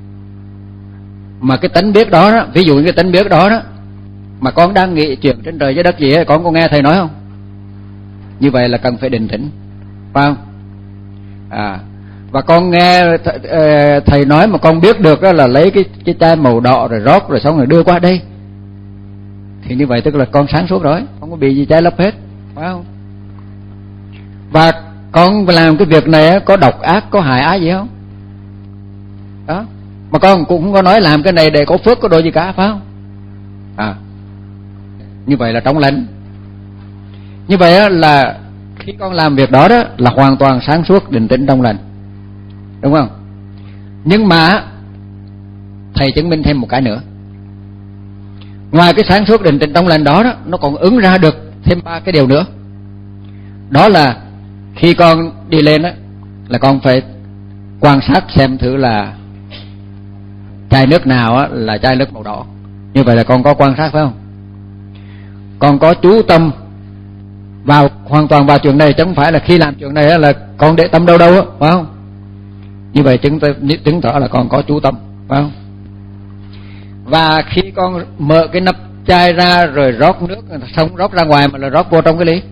Mà cái tánh biết đó, đó ví dụ như cái tánh biết đó đó mà con đang nghĩ chuyện trên trời dưới đất gì ấy, con có nghe thầy nói không? Như vậy là cần phải định tĩnh, phải không? À, và con nghe thầy nói mà con biết được đó là lấy cái cái chai màu đỏ rồi rót rồi xong rồi đưa qua đây, thì như vậy tức là con sáng suốt rồi, không có bị gì trái lấp hết, phải không? Và con làm cái việc này có độc ác, có hại ái gì không? Đó, mà con cũng không có nói làm cái này để có phước có độ gì cả, phải không? À, như vậy là trong lành. Như vậy là khi con làm việc đó đó là hoàn toàn sáng suốt định tĩnh trong lành, đúng không? Nhưng mà thầy chứng minh thêm một cái nữa, ngoài cái sáng suốt định tĩnh trong lành đó đó, nó còn ứng ra được thêm ba cái điều nữa. Đó là khi con đi lên đó là con phải quan sát xem thử là chai nước nào á là chai nước màu đỏ. Như vậy là con có quan sát, phải không? Con có chú tâm vào hoàn toàn vào chuyện này, chứ không phải là khi làm chuyện này là con để tâm đâu đâu á, phải không? Như vậy chứng chứng tỏ là con có chú tâm, phải không? Và khi con mở cái nắp chai ra rồi rót nước, không rót ra ngoài mà là rót vô trong cái ly,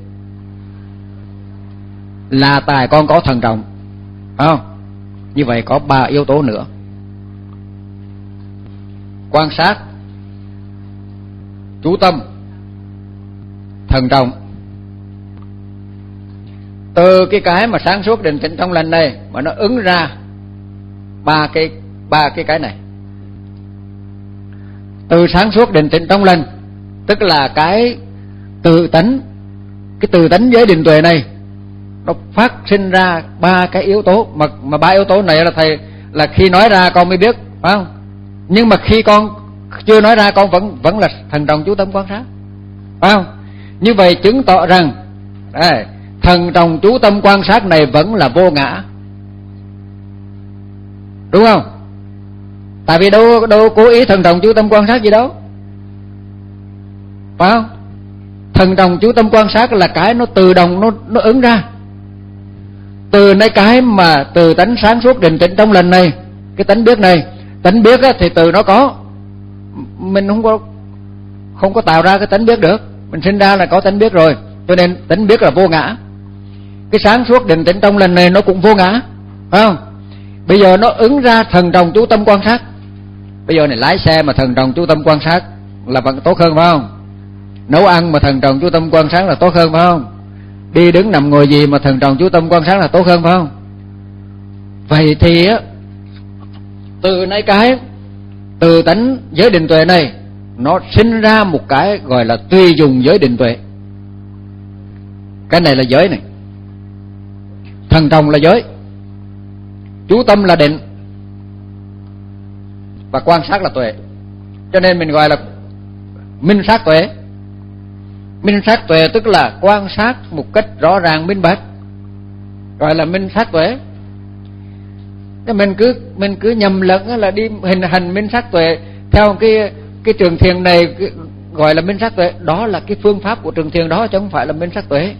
là tài con có thận trọng, phải không? Như vậy có ba yếu tố nữa: quan sát, chú tâm, thận trọng. Từ cái cái mà sáng suốt định tĩnh trong lành này mà nó ứng ra ba cái ba cái cái này. Từ sáng suốt định tĩnh trong lành tức là cái tự tánh, cái tự tánh giới định tuệ này nó phát sinh ra ba cái yếu tố, mà mà ba yếu tố này là thầy là khi nói ra con mới biết, phải không? Nhưng mà khi con chưa nói ra con vẫn vẫn là thần trọng chú tâm quan sát, phải không? Như vậy chứng tỏ rằng đây, thần trọng chú tâm quan sát này vẫn là vô ngã, đúng không? Tại vì đâu đâu cố ý thần trọng chú tâm quan sát gì đâu, phải không? Thần trọng chú tâm quan sát là cái nó tự động nó nó ứng ra từ nơi cái mà từ tánh sáng suốt định tĩnh trong lành này, cái tánh biết này. Tánh biết thì từ nó có, mình không có không có tạo ra cái tánh biết được, mình sinh ra là có tánh biết rồi, cho nên tánh biết là vô ngã. Cái sáng suốt định tĩnh trong lành này nó cũng vô ngã, phải không? Bây giờ nó ứng ra thần trọng chú tâm quan sát, Bây giờ này lái xe mà thần trọng chú tâm quan sát là vẫn tốt hơn phải không? Nấu ăn mà thần trọng chú tâm quan sát là tốt hơn phải không? Đi đứng nằm ngồi gì mà thần trọng chú tâm quan sát là tốt hơn phải không? Vậy thì á, từ nay cái từ tánh giới định tuệ này nó sinh ra một cái gọi là tùy dùng giới định tuệ. Cái này là giới này, thần trọng là giới, chú tâm là định, và quan sát là tuệ. Cho nên mình gọi là minh sát tuệ. Minh sát tuệ tức là quan sát một cách rõ ràng minh bạch, gọi là minh sát tuệ. Cái mình cứ mình cứ nhầm lẫn là đi hình hành minh sát tuệ theo cái cái trường thiền này gọi là minh sát tuệ, đó là cái phương pháp của trường thiền đó chứ không phải là minh sát tuệ.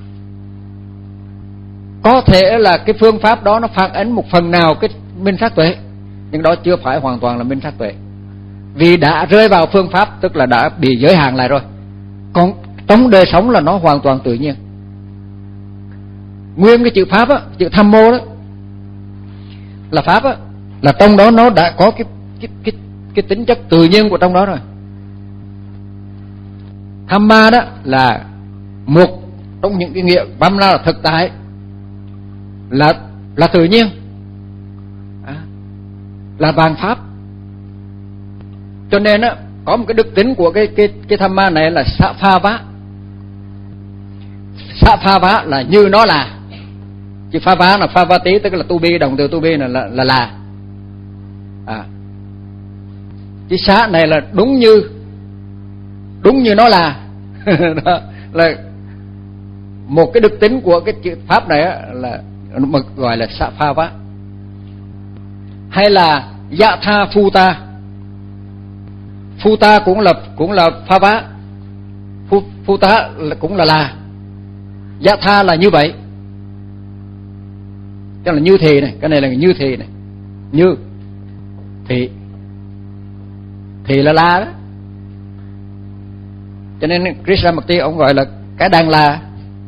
Có thể là cái phương pháp đó nó phản ánh một phần nào cái minh sát tuệ, nhưng đó chưa phải hoàn toàn là minh sát tuệ, vì đã rơi vào phương pháp tức là đã bị giới hạn lại rồi. Còn trong đời sống là nó hoàn toàn tự nhiên. Nguyên cái chữ pháp á, chữ tham mô đó là pháp á, là trong đó nó đã có cái cái cái cái tính chất tự nhiên của trong đó rồi. Tham ma đó là một trong những cái nghĩa băm ra là thực tại, là là tự nhiên, à, là vạn pháp. Cho nên á, có một cái đức tính của cái cái cái tham ma này là xạ pha vá. Xạ pha vá là như nó là. Chứ pha vá là pha vá tí, tức là tu bi, đồng từ tu bi là là là, là. À. Chứ xá này là đúng như đúng như nó là. Đó, là một cái đức tính của cái chữ pháp này á, là gọi là xạ pha vá. Hay là dạ tha phu ta. Phu ta cũng là cũng là pha vá. Phu, phu ta là, cũng là là. Dạ tha là như vậy. Cái là như thì này, cái này là như thì này. Như thì thì là la đó. Cho nên Krishnamurti ông gọi là cái đang la.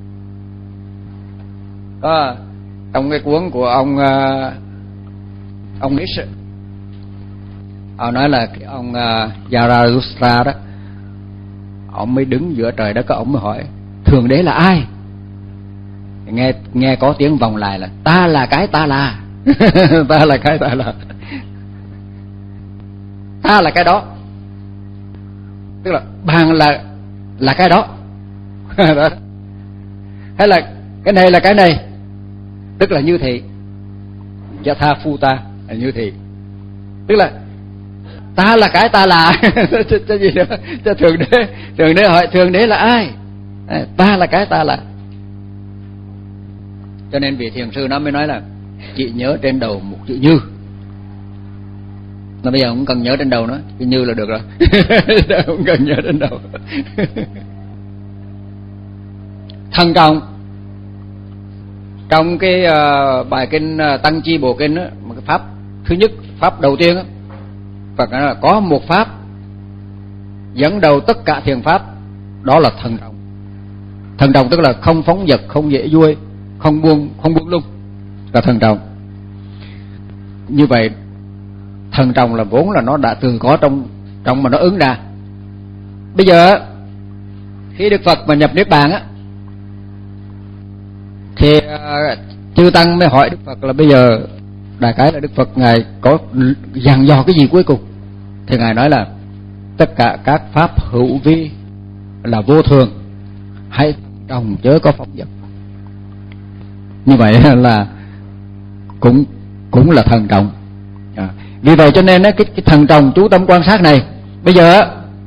Có trong cái cuốn của ông ông Nietzsche, ông nói là cái ông uh, Zarathustra đó, ông mới đứng giữa trời đất, ông mới hỏi thượng đế là ai. Nghe nghe có tiếng vòng lại là ta là cái ta là. Ta là cái ta là. Ta là cái đó, tức là bạn là là cái đó. Đó. Hay là cái này là cái này, tức là như thị. Yatha phu ta là như thị, tức là ta là cái ta là. Cho gì nữa? Cho thượng đế, thượng đế hỏi thượng đế là ai? À, ta là cái ta là. Cho nên vị thiền sư nó mới nói là chị nhớ trên đầu một chữ như. Nó bây giờ không cần nhớ trên đầu nữa, chữ như là được rồi. Không cần nhớ trên đầu. Thần trọng trong cái uh, bài kinh uh, Tăng Chi Bộ Kinh đó, một cái pháp thứ nhất, pháp đầu tiên đó, Phật nói là có một pháp dẫn đầu tất cả thiền pháp, đó là thần trọng. Thần trọng tức là không phóng dật, không dễ vui, không buông không buông lung, là thần trọng. Như vậy thần trọng là vốn là nó đã từng có trong trong mà nó ứng ra. Bây giờ khi Đức Phật mà nhập niết bàn á, thì uh, chư tăng mới hỏi Đức Phật là bây giờ đại khái là Đức Phật ngài có dặn dò cái gì cuối cùng. Thì ngài nói là tất cả các pháp hữu vi là vô thường, hãy đồng chớ có phóng dật. Như vậy là cũng cũng là thần trọng. À, vì vậy cho nên cái, cái thần trọng chú tâm quan sát này, bây giờ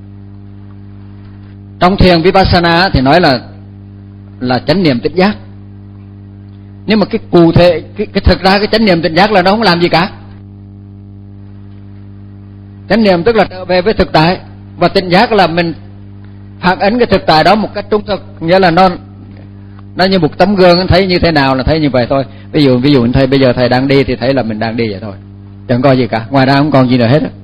trong thiền Vipassana thì nói là là chánh niệm tỉnh giác. Nhưng mà cái cụ thể cái, cái thực ra cái chánh niệm tỉnh giác là nó không làm gì cả. Chánh niệm tức là trở về với thực tại, và tỉnh giác là mình phản ánh cái thực tại đó một cách trung thực, nghĩa là nó nó như một tấm gương, thấy như thế nào là thấy như vậy thôi. Ví dụ ví dụ thầy bây giờ thầy đang đi thì thấy là mình đang đi vậy thôi, chẳng có gì cả, ngoài ra không còn gì nữa hết á.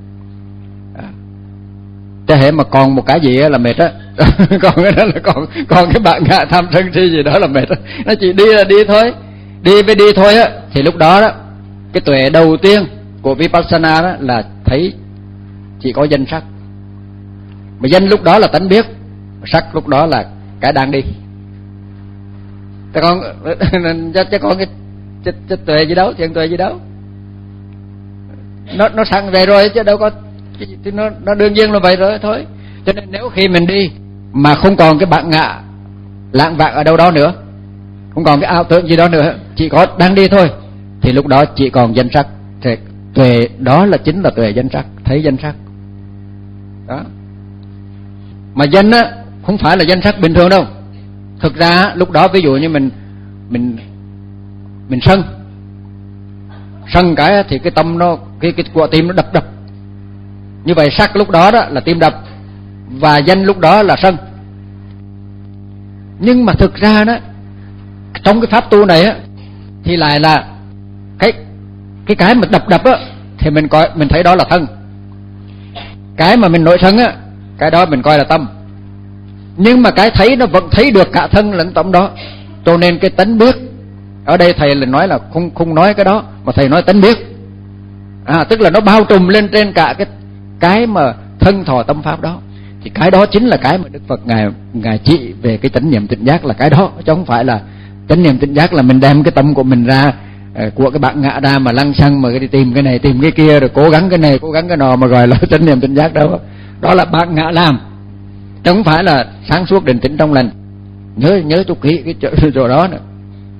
Thế hệ mà còn một cái gì là mệt á. Còn cái đó là còn còn cái bạn ngạ tham sân si gì đó là mệt á. Nó chỉ đi là đi thôi, đi với đi thôi á. Thì lúc đó đó, cái tuệ đầu tiên của Vipassana đó là thấy chỉ có danh sắc. Mà danh lúc đó là tánh biết, sắc lúc đó là cái đang đi. Chứ con chứ con cái chứ, chứ tuệ gì đâu, thiền tuệ gì đâu. Nó nó sẵn về rồi chứ đâu có, thì nó nó đương nhiên là vậy rồi thôi. Cho nên nếu khi mình đi mà không còn cái bản ngã lạng vạng ở đâu đó nữa, không còn cái ảo tưởng gì đó nữa, chỉ có đang đi thôi, thì lúc đó chỉ còn danh sắc. Thì tuệ đó là chính là tuệ danh sắc, thấy danh sắc đó. Mà danh á không phải là danh sắc bình thường đâu. Thực ra lúc đó ví dụ như mình mình mình sân sân cái thì cái tâm nó cái cái quả tim nó đập đập như vậy. Sắc lúc đó đó là tim đập, và danh lúc đó là sân. Nhưng mà thực ra đó, trong cái pháp tu này á, thì lại là cái cái cái mà đập đập á thì mình coi mình thấy đó là thân. Cái mà mình nổi sân á, cái đó mình coi là tâm. Nhưng mà cái thấy nó vẫn thấy được cả thân lẫn tâm đó. Cho nên cái tánh biết ở đây thầy là nói là không không nói cái đó, mà thầy nói tánh biết. À, tức là nó bao trùm lên trên cả cái cái mà thân thọ tâm pháp đó. Thì cái đó chính là cái mà Đức Phật ngài ngài chỉ về cái chánh niệm tỉnh giác là cái đó, chứ không phải là chánh niệm tỉnh giác là mình đem cái tâm của mình ra, của cái bạn ngã ra mà lăng xăng mà đi tìm cái này tìm cái kia, rồi cố gắng cái này cố gắng cái nọ mà gọi là chánh niệm tỉnh giác đâu. Đó là bạn ngã làm, chứ không phải là sáng suốt định tĩnh trong lành. Nhớ nhớ chút kỹ cái chỗ, chỗ đó nữa.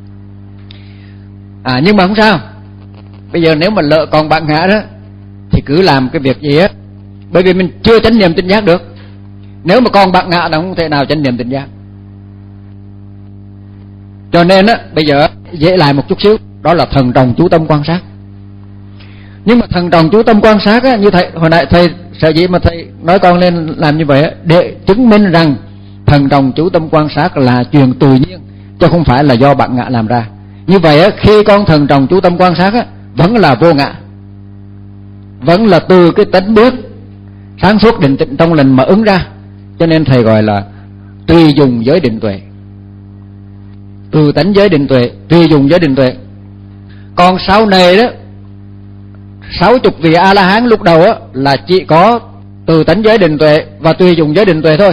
À, nhưng mà không sao. Bây giờ nếu mà lỡ còn bạn ngã đó thì cứ làm cái việc gì á, bởi vì mình chưa chánh niệm tỉnh giác được. Nếu mà còn bạn ngã là không thể nào chánh niệm tỉnh giác. Cho nên á, bây giờ dễ lại một chút xíu, đó là thần trọng chú tâm quan sát. Nhưng mà thần trọng chú tâm quan sát á, như thầy hồi nãy thầy sở dĩ mà thầy nói con nên làm như vậy á, để chứng minh rằng thần trọng chú tâm quan sát là chuyện tự nhiên, chứ không phải là do bạn ngã làm ra. Như vậy á, khi con thần trọng chú tâm quan sát á, vẫn là vô ngã, vẫn là từ cái tánh biết sáng suốt định tĩnh trong lành mà ứng ra. Cho nên thầy gọi là tùy dùng giới định tuệ, từ tánh giới định tuệ, tùy dùng giới định tuệ. Còn sau này đó, sáu chục vị A La Hán lúc đầu á là chỉ có từ tánh giới định tuệ và tùy dùng giới định tuệ thôi.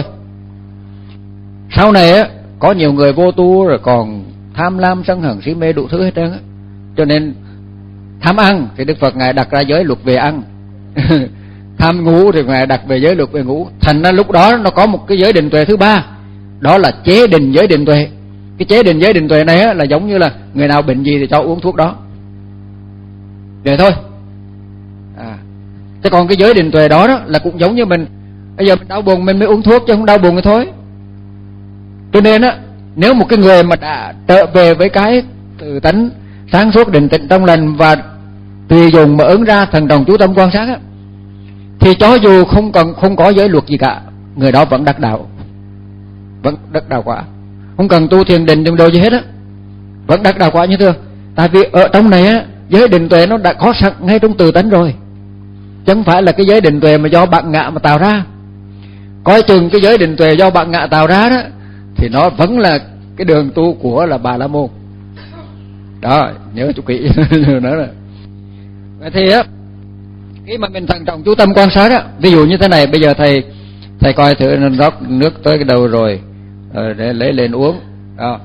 Sau này á có nhiều người vô tu rồi còn tham lam sân hận si mê đủ thứ hết trơn á. Cho nên tham ăn thì Đức Phật ngài đặt ra giới luật về ăn. Tham ngủ thì ngài đặt về giới luật về ngủ. Thành ra lúc đó nó có một cái giới định tuệ thứ ba, đó là chế định giới định tuệ. Cái chế định giới định tuệ này á, là giống như là người nào bệnh gì thì cho uống thuốc đó, vậy thôi. À, thế còn cái giới định tuệ đó, đó là cũng giống như mình bây giờ mình đau buồn mình mới uống thuốc, chứ không đau buồn thì thôi. Cho nên á, nếu một cái người mà đã trở về với cái từ tánh sáng suốt định tĩnh trong lành và tùy dùng mà ứng ra thần đồng chú tâm quan sát á, thì cho dù không cần không có giới luật gì cả, người đó vẫn đắc đạo, vẫn đắc đạo quả, không cần tu thiền định đừng đồ gì hết á, vẫn đắc đạo quả như thường. Tại vì ở trong này á, giới định tuệ nó đã có sẵn ngay trong từ tánh rồi, chứ không phải là cái giới định tuệ mà do bạn ngã mà tạo ra. Coi chừng cái giới định tuệ do bạn ngã tạo ra đó thì nó vẫn là cái đường tu của là Bà La Môn đó, nhớ chút kỹ nữa rồi. Vậy thì á, khi mà mình thận trọng chú tâm quan sát á, ví dụ như thế này, bây giờ thầy thầy coi thử rót nước tới cái đầu rồi, rồi để lấy lên uống đó,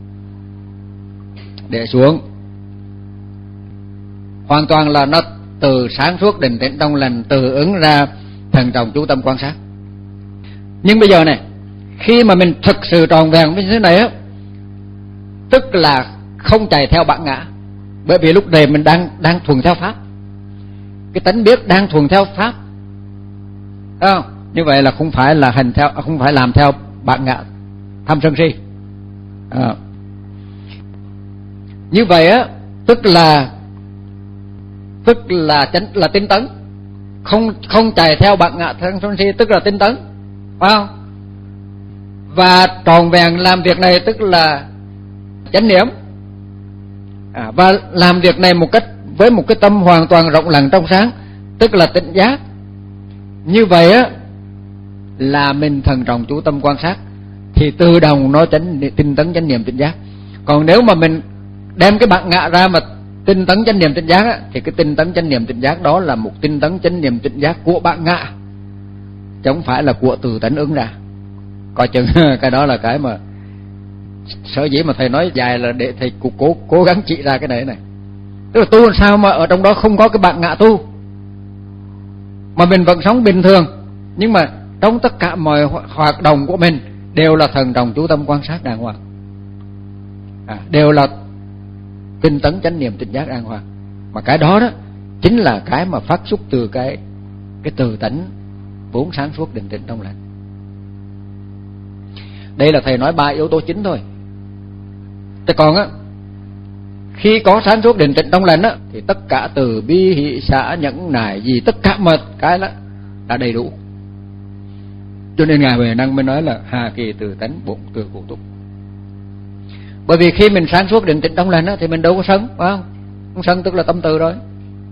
để xuống, hoàn toàn là nó từ sáng suốt định tĩnh trong lành từ ứng ra thần trọng chú tâm quan sát. Nhưng bây giờ này, khi mà mình thực sự tròn vẹn như thế này á, tức là không chạy theo bản ngã, bởi vì lúc này mình đang đang thuần theo pháp, cái tánh biết đang thuần theo pháp, thấy không? Như vậy là không phải là hành theo, không phải làm theo bản ngã tham sân si. À, như vậy á, tức là tức là chánh là tinh tấn, không không chạy theo bản ngã tham sân si, tức là tinh tấn, phải không? Và tròn vẹn làm việc này tức là chánh niệm. À, và làm việc này một cách với một cái tâm hoàn toàn rộng lặng trong sáng, tức là tỉnh giác. Như vậy á là mình thần trọng chú tâm quan sát, thì tự động nó chánh tinh tấn chánh niệm tỉnh giác. Còn nếu mà mình đem cái bản ngã ra mà tinh tấn chánh niệm tỉnh giác á, thì cái tinh tấn chánh niệm tỉnh giác đó là một tinh tấn chánh niệm tỉnh giác của bạn ngã, chứ không phải là của từ tánh ứng ra. Coi chừng cái đó là cái mà sở dĩ mà thầy nói dài là để thầy cố cố, cố gắng chỉ ra cái này này. Tức là tu làm sao mà ở trong đó không có cái bạn ngã tu, mà mình vẫn sống bình thường, nhưng mà trong tất cả mọi hoạt động của mình đều là thần trọng chú tâm quan sát đàng hoàng, à, đều là tinh tấn chánh niệm tỉnh giác đàng hoàng. Mà cái đó đó chính là cái mà phát xuất từ cái cái từ tánh vốn sáng suốt định tĩnh trong lành. Đây là thầy nói ba yếu tố chính thôi. Thế còn á, khi có sáng suốt định tĩnh trong lành á, thì tất cả từ bi hỷ xả nhẫn nại gì tất cả một cái đó là đầy đủ. Cho nên ngài Huệ Năng mới nói là hà kỳ từ tánh bổn từ cụ túc. Bởi vì khi mình sáng suốt định tĩnh trong lành á, thì mình đâu có sân, phải không? Không sân tức là tâm từ rồi.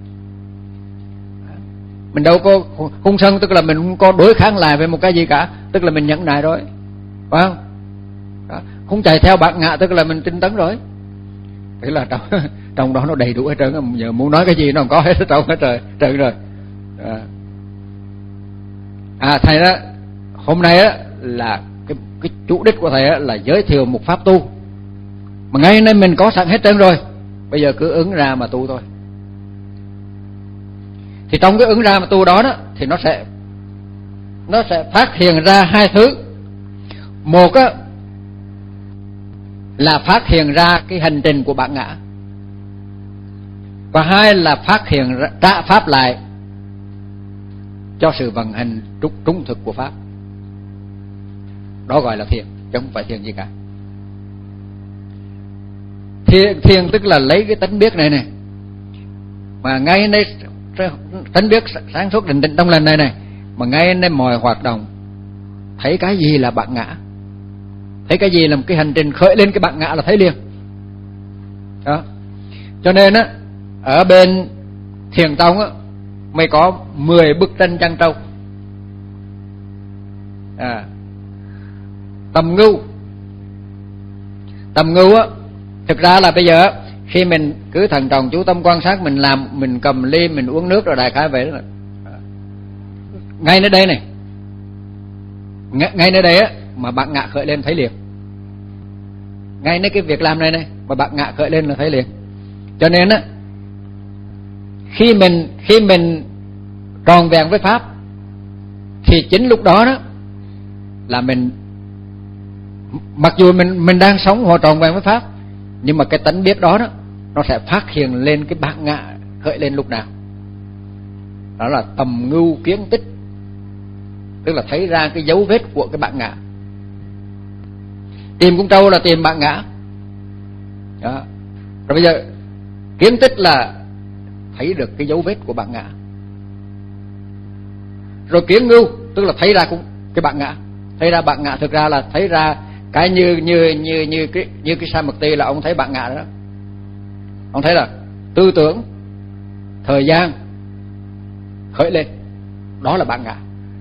Mình đâu có không sân tức là mình không có đối kháng lại với một cái gì cả, tức là mình nhẫn nại rồi, phải không? Đó. Không chạy theo bạn ngạ tức là mình tinh tấn rồi. Thế là trong trong đó nó đầy đủ hết trơn, giờ muốn nói cái gì nó không có hết trong hết trời trơn rồi. À, à thầy đó hôm nay á là cái cái chủ đích của thầy á là giới thiệu một pháp tu mà ngay nay mình có sẵn hết trơn rồi, bây giờ cứ ứng ra mà tu thôi. Thì trong cái ứng ra mà tu đó đó thì nó sẽ nó sẽ phát hiện ra hai thứ. Một á là phát hiện ra cái hành trình của bạn ngã, và hai là phát hiện ra, trả pháp lại cho sự vận hành trúng, trúng thực của pháp. Đó gọi là thiền, chứ không phải thiền gì cả. Thiền, thiền tức là lấy cái tánh biết này này, mà ngay đây tánh biết sáng suốt định tĩnh trong lành này này, mà ngay đây mọi hoạt động thấy cái gì là bạn ngã, thấy cái gì là một cái hành trình khởi lên cái bạn ngã là thấy liền. Đó. Cho nên á ở bên thiền tông á mới có mười bức tranh trăng trâu. À, tầm ngưu. Tầm ngưu á thực ra là bây giờ khi mình cứ thận trọng chú tâm quan sát, mình làm, mình cầm ly mình uống nước rồi đại khái vậy đó. Ngay nơi đây này, ngay nơi đây á mà bạn ngã khởi lên thấy liền. Ngay nơi cái việc làm này này mà bạn ngã khởi lên là thấy liền. Cho nên á khi mình khi mình tròn vẹn với pháp thì chính lúc đó đó là mình, mặc dù mình mình đang sống hòa tròn vẹn với pháp, nhưng mà cái tánh biết đó đó nó sẽ phát hiện lên cái bạn ngã khởi lên lúc nào. Đó là tầm ngưu kiến tích, tức là thấy ra cái dấu vết của cái bạn ngã. Tìm con trâu là tìm bạn ngã. Đó. Rồi bây giờ kiến tích là thấy được cái dấu vết của bạn ngã. Rồi kiến ngưu tức là thấy ra cũng cái bạn ngã. Thấy ra bạn ngã thực ra là thấy ra cái như như như như cái như cái Samadhi là ông thấy bạn ngã đó. Ông thấy là tư tưởng, thời gian khởi lên, đó là bạn ngã.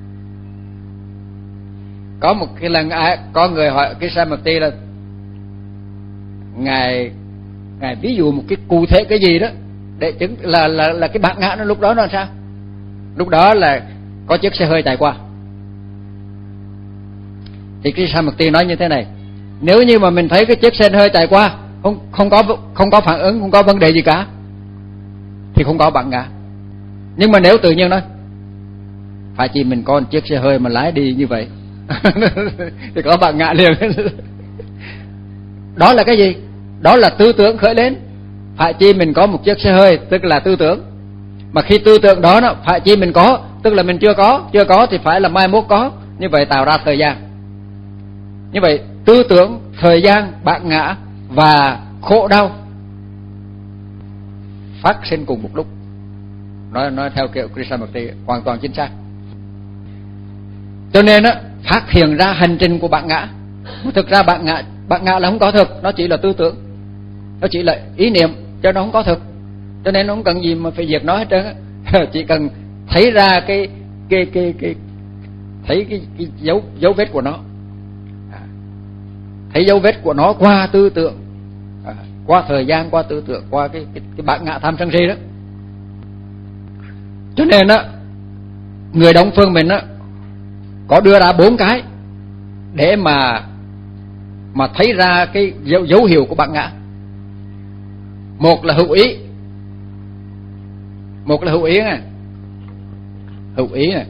Có một cái lần ai có người hỏi cái Samadhi là ngài ngài ví dụ một cái cụ thể cái gì đó để chứng là là là cái bạn ngã nó lúc đó nó làm sao? Lúc đó là có chiếc xe hơi chạy qua. Thì cái Samadhi nói như thế này: nếu như mà mình thấy cái chiếc xe hơi chạy qua không không có không có phản ứng, không có vấn đề gì cả thì không có bạn ngã. Nhưng mà nếu tự nhiên nói phải chỉ mình có một chiếc xe hơi mà lái đi như vậy thì có bạn ngã liền. Đó là cái gì? Đó là tư tưởng khởi lên. Phải chi mình có một chiếc xe hơi tức là tư tưởng. Mà khi tư tưởng đó nó phải chi mình có tức là mình chưa có, chưa có thì phải là mai mốt có. Như vậy tạo ra thời gian. Như vậy tư tưởng, thời gian, bạn ngã và khổ đau phát sinh cùng một lúc. Nói nói theo kiểu Krishnamurti hoàn toàn chính xác. Cho nên á phát hiện ra hành trình của bạn ngã. Thực ra bạn ngã bạn ngã là không có thực, nó chỉ là tư tưởng, nó chỉ là ý niệm chứ nó không có thực. Cho nên nó không cần gì mà phải diệt nó hết trơn á. Chỉ cần thấy ra cái cái cái cái thấy cái, cái dấu dấu vết của nó, à, thấy dấu vết của nó qua tư tưởng, à, qua thời gian, qua tư tưởng, qua cái cái, cái bản ngã tham sân si đó. Cho nên á, người Đông phương mình á có đưa ra bốn cái để mà mà thấy ra cái dấu, dấu hiệu của bản ngã. Một là hữu ý, một là hữu ý này, hữu ý này.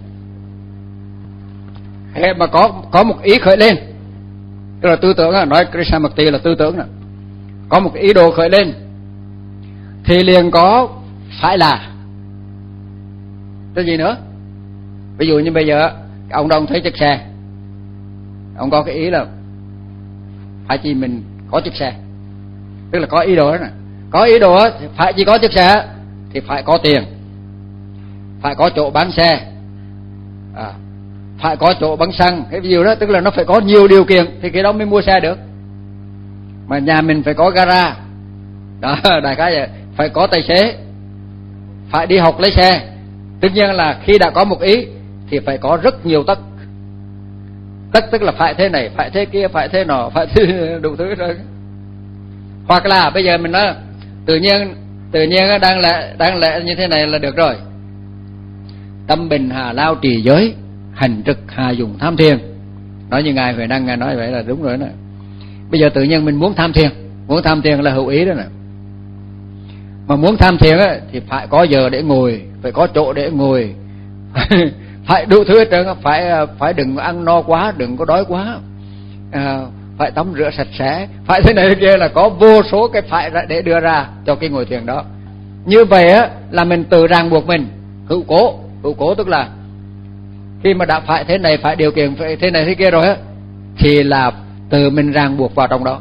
Khi mà có có một ý khởi lên, tức là tư tưởng là nói Krishnamurti là tư tưởng, là có một cái ý đồ khởi lên thì liền có phải là cái gì nữa. Ví dụ như bây giờ ông Đông thấy chiếc xe, ông có cái ý là phải chi mình có chiếc xe, tức là có ý đồ đó nè. Có ý đồ thì phải chỉ có chiếc xe thì phải có tiền, phải có chỗ bán xe, à, phải có chỗ bán xăng, cái ví dụ đó, tức là nó phải có nhiều điều kiện thì cái đó mới mua xe được. Mà nhà mình phải có gara đó, đại khái vậy. Phải có tài xế, phải đi học lấy xe. Tất nhiên là khi đã có một ý thì phải có rất nhiều tất. Tất tức là phải thế này, phải thế kia, phải thế nọ, phải thế đủ thứ rồi. Hoặc là bây giờ mình nói tự nhiên tự nhiên đang lẽ đang lẽ như thế này là được rồi. Tâm bình hà lao trì giới, hành trực hà dùng tham thiền. Nói như ngài Huệ Năng ngài nói vậy là đúng rồi nè. Bây giờ tự nhiên mình muốn tham thiền, muốn tham thiền là hữu ý đó nè. Mà muốn tham thiền á thì phải có giờ để ngồi, phải có chỗ để ngồi, phải đủ thứ hết trơn, phải phải đừng ăn no quá, đừng có đói quá, à, phải tắm rửa sạch sẽ, phải thế này thế kia, là có vô số cái phải để đưa ra cho cái ngồi thiền đó. Như vậy á là mình tự ràng buộc mình. Hữu cố, hữu cố tức là khi mà đã phải thế này, phải điều kiện phải thế này thế kia rồi á thì là tự mình ràng buộc vào trong đó.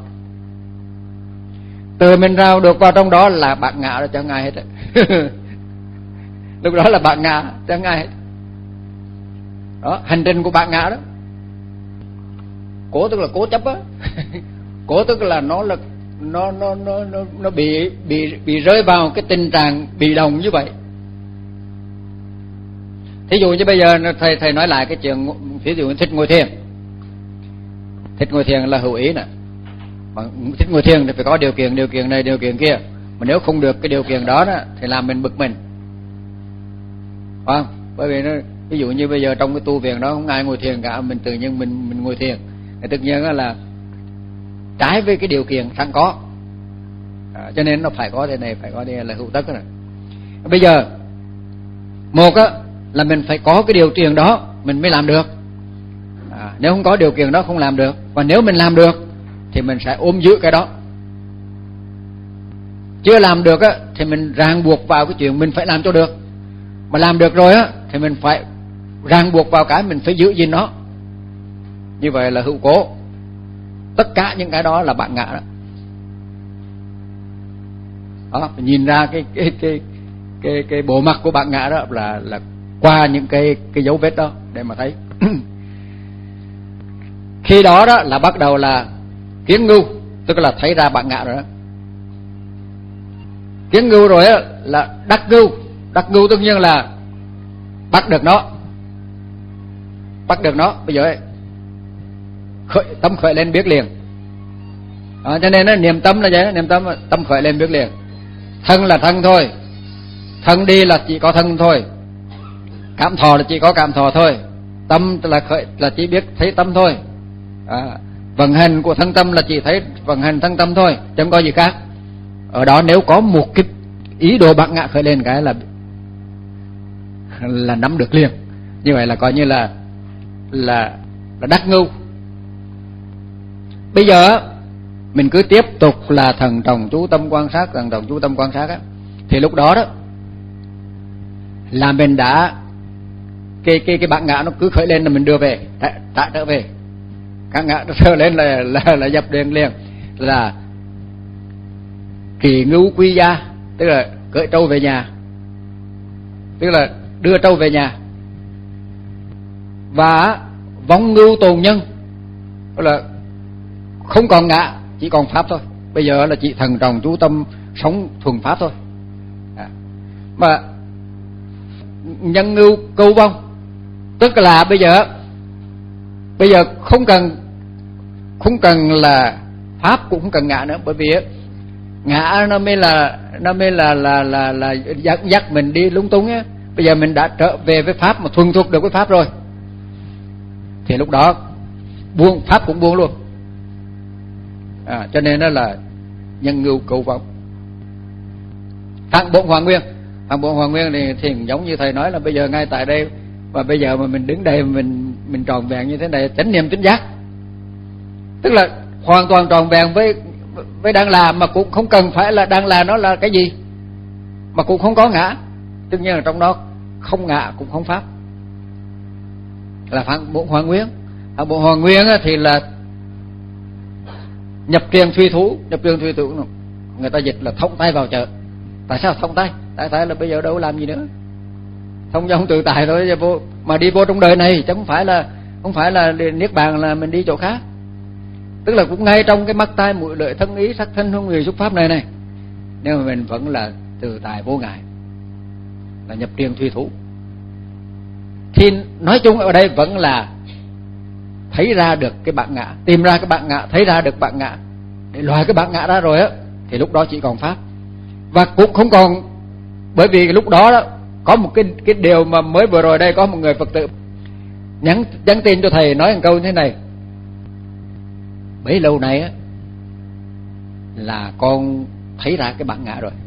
Tự mình ràng được vào trong đó là bạn ngã rồi, chẳng ai hết. Lúc đó là bạn ngã, chẳng ai hết. Đó, hành trình của bạn ngã đó. Cố tức là cố chấp á. Cố tức là nó là nó nó nó nó nó bị bị bị rơi vào cái tình trạng bị động như vậy. Thí dụ như bây giờ thầy thầy nói lại cái chuyện, ví dụ như thích ngồi thiền. Thích ngồi thiền là hữu ý nè. Mà thích ngồi thiền thì phải có điều kiện, điều kiện này, điều kiện kia. Mà nếu không được cái điều kiện đó, đó thì làm mình bực mình. Phải không? Bởi vì nó, ví dụ như bây giờ trong cái tu viện đó không ai ngồi thiền cả, mình tự nhiên mình mình ngồi thiền thì tất nhiên là trái với cái điều kiện sẵn có. À, cho nên nó phải có thế này, phải có thế là hữu tất rồi. Bây giờ một á là mình phải có cái điều kiện đó mình mới làm được. À, nếu không có điều kiện đó không làm được. Và nếu mình làm được thì mình sẽ ôm giữ cái đó. Chưa làm được á thì mình ràng buộc vào cái chuyện mình phải làm cho được. Mà làm được rồi á thì mình phải ràng buộc vào cái mình phải giữ gìn nó. Như vậy là hữu cố. Tất cả những cái đó là bạn ngã đó. Đó, mình nhìn ra cái cái cái cái cái bộ mặt của bạn ngã đó là là qua những cái cái dấu vết đó để mà thấy. Khi đó đó là bắt đầu là kiến ngưu, tức là thấy ra bạn ngã rồi đó. Kiến ngưu rồi á là đắc ngưu. Đắc ngưu tất nhiên là bắt được nó. Bắt được nó. Bây giờ ấy, khởi, tâm khởi lên biết liền. Đó, cho nên đó, niệm tâm là vậy, niệm tâm tâm khởi lên biết liền. Thân là thân thôi, thân đi là chỉ có thân thôi, cảm thọ là chỉ có cảm thọ thôi, tâm là khởi là chỉ biết thấy tâm thôi. À, vận hành của thân tâm là chỉ thấy vận hành thân tâm thôi, chẳng có gì khác. Ở đó nếu có một cái ý đồ bạc ngã khởi lên cái là là nắm được liền. Như vậy là coi như là là là đắc ngưu. Bây giờ mình cứ tiếp tục là thần trọng chú tâm quan sát, thần trọng chú tâm quan sát á, thì lúc đó đó là mình đã cái cái cái bạn ngã nó cứ khởi lên là mình đưa về, trả, trả trở về. Các ngã nó trở lên là là là dập điện liền, là kỳ ngưu quy gia, tức là cởi trâu về nhà, tức là đưa trâu về nhà. Và vong ngưu tồn nhân, tức là không còn ngã, chỉ còn pháp thôi. Bây giờ là chỉ thần trọng chú tâm sống thuần pháp thôi. À, mà nhân ngưu câu vong, tức là bây giờ bây giờ không cần không cần là pháp, cũng không cần ngã nữa. Bởi vì ngã nó mới là nó mới là là là là dắt dắt mình đi lung tung á. Bây giờ mình đã trở về với pháp mà thuần thục được với pháp rồi, thì lúc đó buông pháp cũng buông luôn. À, cho nên đó là nhân ngưu cầu vọng. Phản bội hoàn nguyên, phản bội hoàn nguyên thì, thì giống như thầy nói là bây giờ ngay tại đây và bây giờ mà mình đứng đây mình mình tròn vẹn như thế này, chánh niệm chánh giác, tức là hoàn toàn tròn vẹn với với đang làm, mà cũng không cần phải là đang làm nó là cái gì, mà cũng không có ngã. Tất nhiên là trong đó không ngã cũng không pháp, là phản bội hoàn nguyên. Phản bội hoàn nguyên thì là nhập triền suy thú. Nhập triền suy thú người ta dịch là thông tay vào chợ. Tại sao thông tay? Tại tại là bây giờ đâu làm gì nữa, thông dong tự tại thôi. Vô mà đi vô trong đời này chứ không phải là không phải là niết bàn là mình đi chỗ khác. Tức là cũng ngay trong cái mắt tai mũi lưỡi thân ý sắc thân hương vị xúc pháp này này, nhưng mà mình vẫn là tự tại vô ngại, là nhập triền suy thú. Thì nói chung ở đây vẫn là thấy ra được cái bản ngã, tìm ra cái bản ngã, thấy ra được bản ngã, để loại cái bản ngã ra rồi á, thì lúc đó chỉ còn pháp. Và cũng không còn, bởi vì lúc đó, đó có một cái cái điều mà mới vừa rồi đây có một người Phật tử nhắn nhắn tin cho thầy nói một câu như thế này: bấy lâu nay á là con thấy ra cái bản ngã rồi,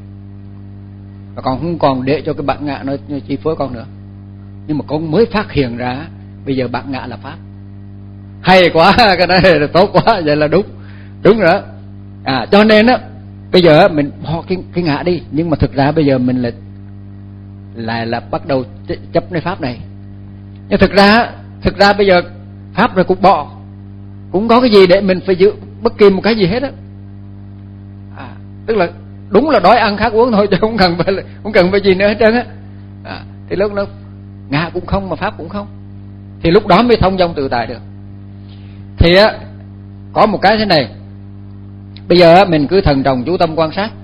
và con không còn để cho cái bản ngã nó chi phối con nữa, nhưng mà con mới phát hiện ra bây giờ bản ngã là pháp. Hay quá, cái này là tốt quá, vậy là đúng đúng rồi. À, cho nên á bây giờ mình bỏ cái cái ngã đi, nhưng mà thực ra bây giờ mình là lại là bắt đầu chấp nơi pháp này. Nhưng thực ra thực ra bây giờ pháp rồi cũng bỏ, cũng có cái gì để mình phải giữ bất kỳ một cái gì hết á. À, tức là đúng là đói ăn khát uống thôi, chứ không cần phải không cần phải gì nữa hết trơn á. À, thì lúc đó ngã cũng không mà pháp cũng không, thì lúc đó mới thông dong tự tại được. Thì á có một cái thế này, bây giờ mình cứ thần trọng chú tâm quan sát,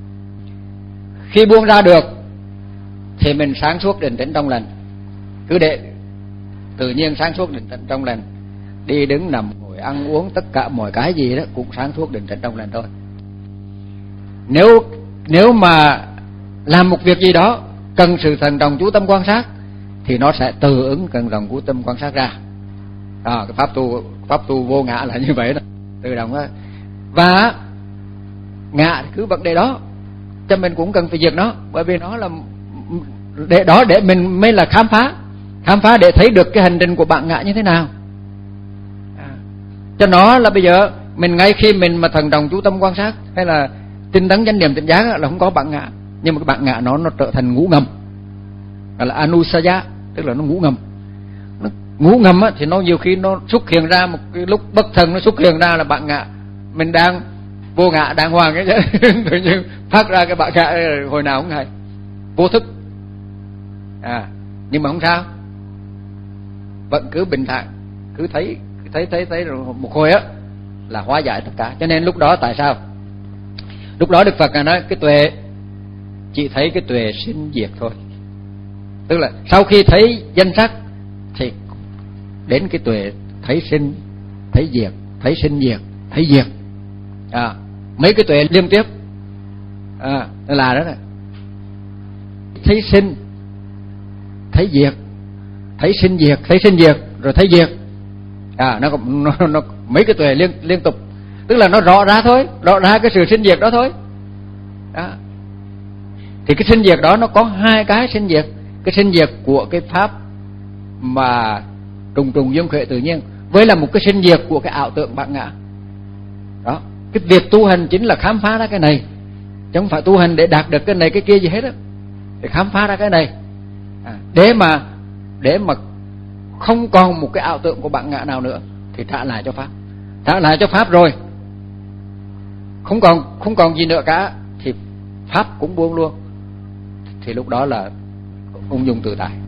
khi buông ra được thì mình sáng suốt định tĩnh trong lành, cứ để tự nhiên sáng suốt định tĩnh trong lành, đi đứng nằm ngồi ăn uống tất cả mọi cái gì đó cũng sáng suốt định tĩnh trong lành thôi. Nếu nếu mà làm một việc gì đó cần sự thần trọng chú tâm quan sát thì nó sẽ tự ứng thần trọng chú tâm quan sát ra. À, cái pháp tu pháp tu vô ngã là như vậy đó, tự động đó. Và ngã cứ vấn đề đó, cho mình cũng cần phải diệt nó, bởi vì nó là để đó để mình mới là khám phá khám phá để thấy được cái hành trình của bạn ngã như thế nào. À, cho nó là bây giờ mình ngay khi mình mà thần trọng chú tâm quan sát hay là tinh tấn chánh niệm tỉnh giác là không có bạn ngã, nhưng mà cái bạn ngã nó nó trở thành ngủ ngầm, gọi là anusaya, tức là nó ngủ ngầm. Nó ngủ ngầm á, thì nó nhiều khi nó xuất hiện ra một cái lúc bất thần, nó xuất hiện ra là bạn ngã, mình đang vô ngã đàng hoàng cái tự nhiên phát ra cái bạn ngã hồi nào cũng hay, vô thức. À, nhưng mà không sao, vẫn cứ bình thản, cứ thấy thấy thấy thấy rồi một hồi á là hóa giải tất cả. Cho nên lúc đó tại sao lúc đó Đức Phật là nói cái tuệ chỉ thấy cái tuệ sinh diệt thôi, tức là sau khi thấy danh sắc thì đến cái tuệ thấy sinh thấy diệt, thấy sinh diệt thấy diệt. À, mấy cái tuệ liên tiếp à, là đó này, thấy sinh thấy diệt, thấy sinh diệt, thấy sinh diệt rồi thấy diệt. À, nó, nó, nó mấy cái tuệ liên liên tục, tức là nó rõ ra thôi, rõ ra cái sự sinh diệt đó thôi. Đó. Thì cái sinh diệt đó nó có hai cái sinh diệt, cái sinh diệt của cái pháp mà trùng trùng duyên khởi tự nhiên, với là một cái sinh diệt của cái ảo tưởng bạn ngã. Đó, cái việc tu hành chính là khám phá ra cái này, chứ không phải tu hành để đạt được cái này cái kia gì hết á, để khám phá ra cái này. À, để mà để mà không còn một cái ảo tưởng của bạn ngã nào nữa thì trả lại cho pháp, trả lại cho pháp rồi không còn không còn gì nữa cả thì pháp cũng buông luôn, thì lúc đó là ung dung tự tại.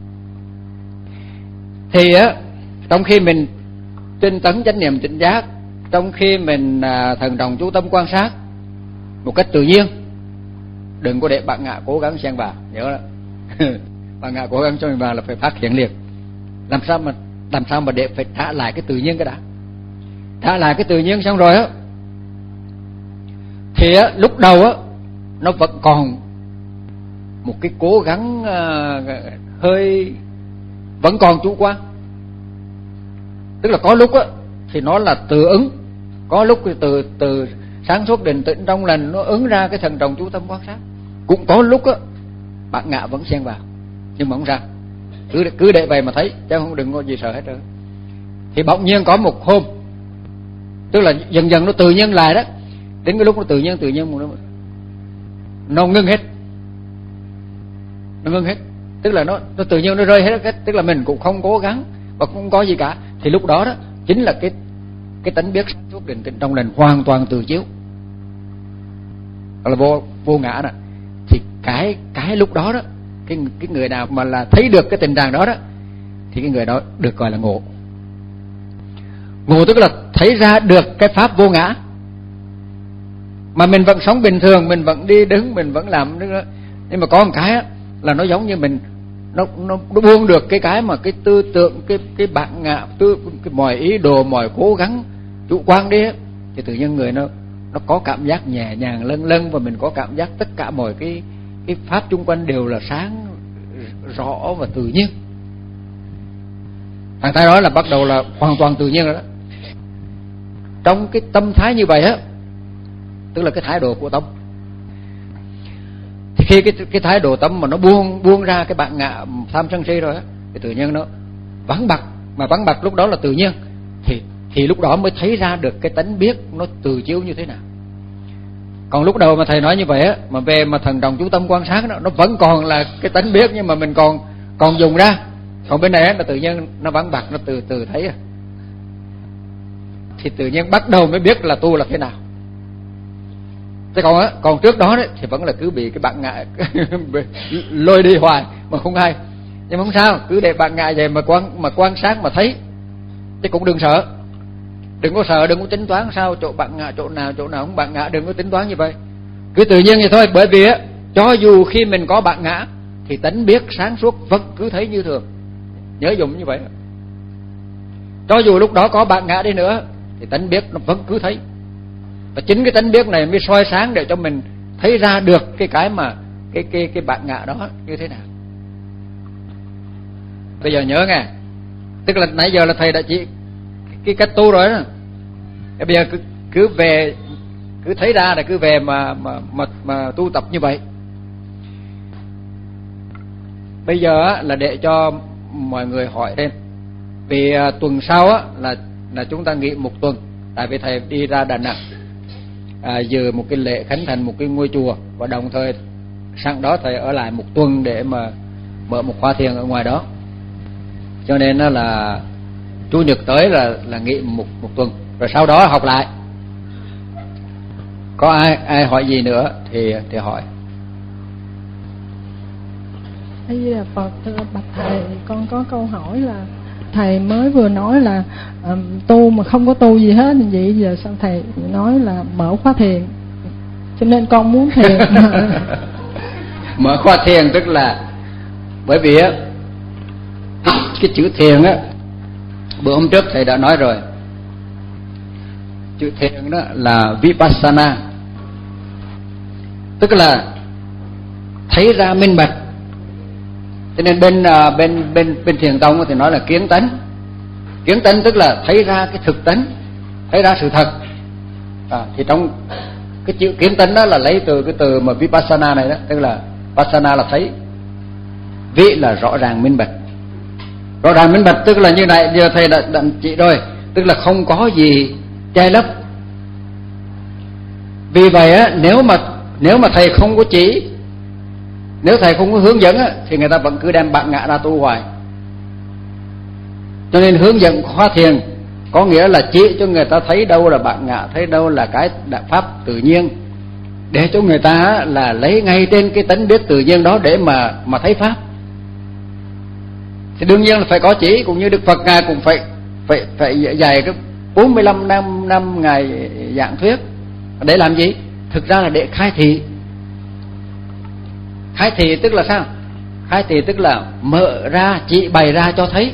Thì á trong khi mình tinh tấn chánh niệm tỉnh giác, trong khi mình à, thần trọng chú tâm quan sát một cách tự nhiên, đừng có để bạn ngã cố gắng xen vào, nhớ đó. Bạn ngã cố gắng cho mình vào là phải phát hiện liền. Làm sao mà làm sao mà để phải trả lại cái tự nhiên cái đã, trả lại cái tự nhiên xong rồi á Thì á, lúc đầu á nó vẫn còn một cái cố gắng uh, hơi vẫn còn chủ quan. Tức là có lúc á thì nó là tự ứng, có lúc thì từ từ sáng suốt định tĩnh trong lành nó ứng ra cái thần trọng chú tâm quan sát. Cũng có lúc á bạn ngạ vẫn xen vào, nhưng mà không sao, cứ cứ để vậy mà thấy, chứ không đừng có gì sợ hết trơn. Thì bỗng nhiên có một hôm, tức là dần dần nó tự nhiên lại đó, đến cái lúc nó tự nhiên tự nhiên nó, nó ngưng hết, nó ngưng hết, tức là nó nó tự nhiên nó rơi hết, tức là mình cũng không cố gắng và không có gì cả. Thì lúc đó đó chính là cái cái tánh biết sáng suốt định tĩnh trong lành hoàn toàn từ chiếu, đó là vô vô ngã đó. Thì cái cái lúc đó đó cái cái người nào mà là thấy được cái tình trạng đó đó thì cái người đó được gọi là ngộ. Ngộ tức là thấy ra được cái pháp vô ngã, mà mình vẫn sống bình thường, mình vẫn đi đứng, mình vẫn làm nữa. Nhưng mà có một cái á, là nó giống như mình nó nó nó buông được cái cái mà cái tư tưởng, cái cái bản ngã, tư cái mọi ý đồ, mọi cố gắng chủ quan đi á, thì tự nhiên người nó nó có cảm giác nhẹ nhàng lâng lâng, và mình có cảm giác tất cả mọi cái cái pháp chung quanh đều là sáng rõ và tự nhiên. Thằng ta đó là bắt đầu là hoàn toàn tự nhiên rồi đó. Trong cái tâm thái như vậy á, tức là cái thái độ của tâm. Thì khi cái cái thái độ tâm mà nó buông buông ra cái bản ngã tham sân si rồi á, thì tự nhiên nó vắng bặt, mà vắng bặt lúc đó là tự nhiên, thì thì lúc đó mới thấy ra được cái tánh biết nó từ chiếu như thế nào. Còn lúc đầu mà thầy nói như vậy á, mà về mà thần trọng chú tâm quan sát đó, nó vẫn còn là cái tánh biết, nhưng mà mình còn còn dùng ra. Còn bên này á, là tự nhiên nó vắng bặt, nó từ từ thấy à. Thì tự nhiên bắt đầu mới biết là tu là thế nào. Thế còn á, còn trước đó đấy thì vẫn là cứ bị cái bạn ngại lôi đi hoài mà không hay. Nhưng mà không sao, cứ để bạn ngại vậy mà quan mà quan sát mà thấy, chứ cũng đừng sợ. Đừng có sợ, đừng có tính toán sao chỗ bạn ngã chỗ nào chỗ nào không bạn ngã, đừng có tính toán như vậy. Cứ tự nhiên vậy thôi, bởi vì á cho dù khi mình có bạn ngã thì tánh biết sáng suốt vẫn cứ thấy như thường. Nhớ dùng như vậy. Cho dù lúc đó có bạn ngã đi nữa thì tánh biết nó vẫn cứ thấy. Và chính cái tánh biết này mới soi sáng để cho mình thấy ra được cái cái mà cái cái cái bạn ngã đó như thế nào. Bây giờ nhớ nghe, tức là nãy giờ là thầy đã chỉ cái cách tu rồi đó. Bây giờ cứ cứ về cứ thấy ra là cứ về mà mà mà mà tu tập như vậy. Bây giờ là để cho mọi người hỏi thêm. Vì tuần sau á là là chúng ta nghỉ một tuần, tại vì thầy đi ra Đà Nẵng à, dự một cái lễ khánh thành một cái ngôi chùa, và đồng thời sẵn đó thầy ở lại một tuần để mà mở một khóa thiền ở ngoài đó. Cho nên nó là chủ nhật tới là là nghỉ một một tuần, rồi sau đó học lại. Có ai ai hỏi gì nữa thì thì hỏi. A Di Đà Phật. Thưa bạch thầy, con có câu hỏi là thầy mới vừa nói là um, tu mà không có tu gì hết, vậy giờ sao thầy nói là mở khóa thiền, cho nên con muốn thiền. Mở khóa thiền tức là bởi vì á cái chữ thiền á, bữa hôm trước thầy đã nói rồi, chữ thiền đó là vipassana, tức là thấy ra minh bạch. Cho nên bên bên bên bên thiền tông thì nói là kiến tánh. Kiến tánh tức là thấy ra cái thực tánh, thấy ra sự thật. À, thì trong cái chữ kiến tánh đó là lấy từ cái từ mà vipassana này đó, tức là passana là thấy, vi là rõ ràng minh bạch. Rõ ràng minh bạch tức là như này, giờ thầy đã, đã chỉ rồi, tức là không có gì che lấp. Vì vậy á, nếu mà nếu mà thầy không có chỉ, nếu thầy không có hướng dẫn á, thì người ta vẫn cứ đem bạn ngã ra tu hoài. Cho nên hướng dẫn khóa thiền có nghĩa là chỉ cho người ta thấy đâu là bạn ngã, thấy đâu là cái đạo pháp tự nhiên, để cho người ta là lấy ngay trên cái tánh biết tự nhiên đó để mà mà thấy pháp. Thì đương nhiên là phải có chỉ, cũng như Đức Phật ngài cũng phải phải phải dạy cái bốn mươi lăm năm năm ngài giảng thuyết để làm gì? Thực ra là để khai thị. Khai thị tức là sao? Khai thị tức là mở ra, chỉ bày ra cho thấy.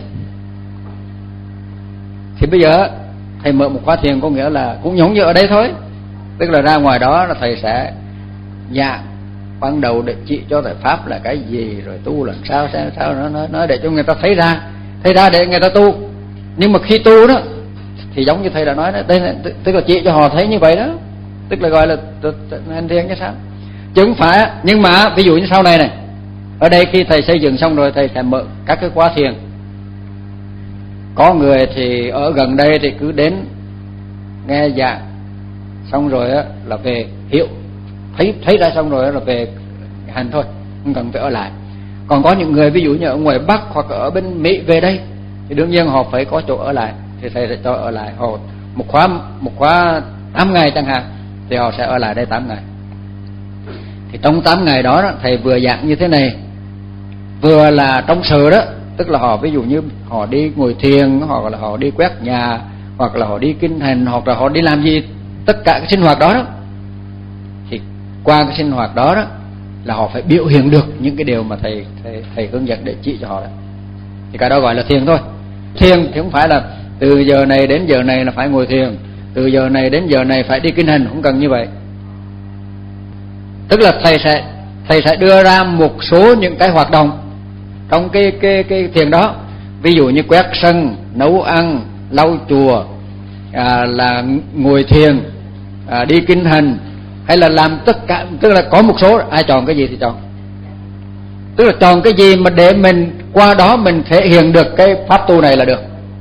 Thì bây giờ thầy mở một khóa thiền có nghĩa là cũng giống như ở đây thôi. Tức là ra ngoài đó là thầy sẽ giảng ban đầu để chỉ cho thầy pháp là cái gì, rồi tu làm sao sao sao nó nói, nói để cho người ta thấy ra, thấy ra để người ta tu. Nhưng mà khi tu đó thì giống như thầy đã nói đó, đây là, tức là chỉ cho họ thấy như vậy đó, tức là gọi là hành thiền chứ sao, chứ không phải. Nhưng mà ví dụ như sau này này, ở đây khi thầy xây dựng xong rồi thầy sẽ mở các cái khóa thiền. Có người thì ở gần đây thì cứ đến nghe giảng xong rồi á là về hiểu, thấy thấy ra xong rồi là về hành thôi, không cần phải ở lại. Còn có những người ví dụ như ở ngoài Bắc hoặc ở bên Mỹ về đây thì đương nhiên họ phải có chỗ ở lại, thì thầy sẽ cho ở lại. Họ một khóa một khóa tám ngày chẳng hạn thì họ sẽ ở lại đây tám ngày. Thì trong tám ngày đó, đó thầy vừa giảng như thế này, vừa là trong sự đó, tức là họ ví dụ như họ đi ngồi thiền, hoặc là họ đi quét nhà, hoặc là họ đi kinh hành, hoặc là họ đi làm gì, tất cả cái sinh hoạt đó, đó thì qua cái sinh hoạt đó, đó là họ phải biểu hiện được những cái điều mà thầy thầy, thầy hướng dẫn để chỉ cho họ đó. Thì cái đó gọi là thiền thôi. Thiền thì không phải là từ giờ này đến giờ này là phải ngồi thiền, từ giờ này đến giờ này phải đi kinh hành, không cần như vậy. Tức là thầy sẽ thầy sẽ đưa ra một số những cái hoạt động trong cái cái cái thiền đó, ví dụ như quét sân, nấu ăn, lau chùa, à, là ngồi thiền, à, đi kinh hành, hay là làm tất cả. Tức là có một số ai chọn cái gì thì chọn, tức là chọn cái gì mà để mình qua đó mình thể hiện được cái pháp tu này là được.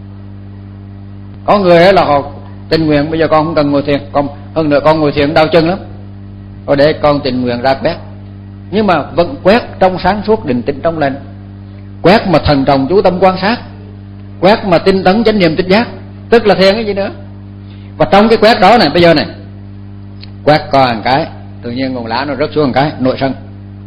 Có người là họ tình nguyện bây giờ con không cần ngồi thiền, con hơn nữa con ngồi thiền đau chân lắm, rồi để con tình nguyện ra quét, nhưng mà vẫn quét trong sáng suốt định tĩnh trong lành, quét mà thần trọng chú tâm quan sát, quét mà tinh tấn chánh niệm tỉnh giác, tức là thiền cái gì nữa. Và trong cái quét đó này, bây giờ này quét coi một cái tự nhiên ngọn lá nó rớt xuống một cái nội sân.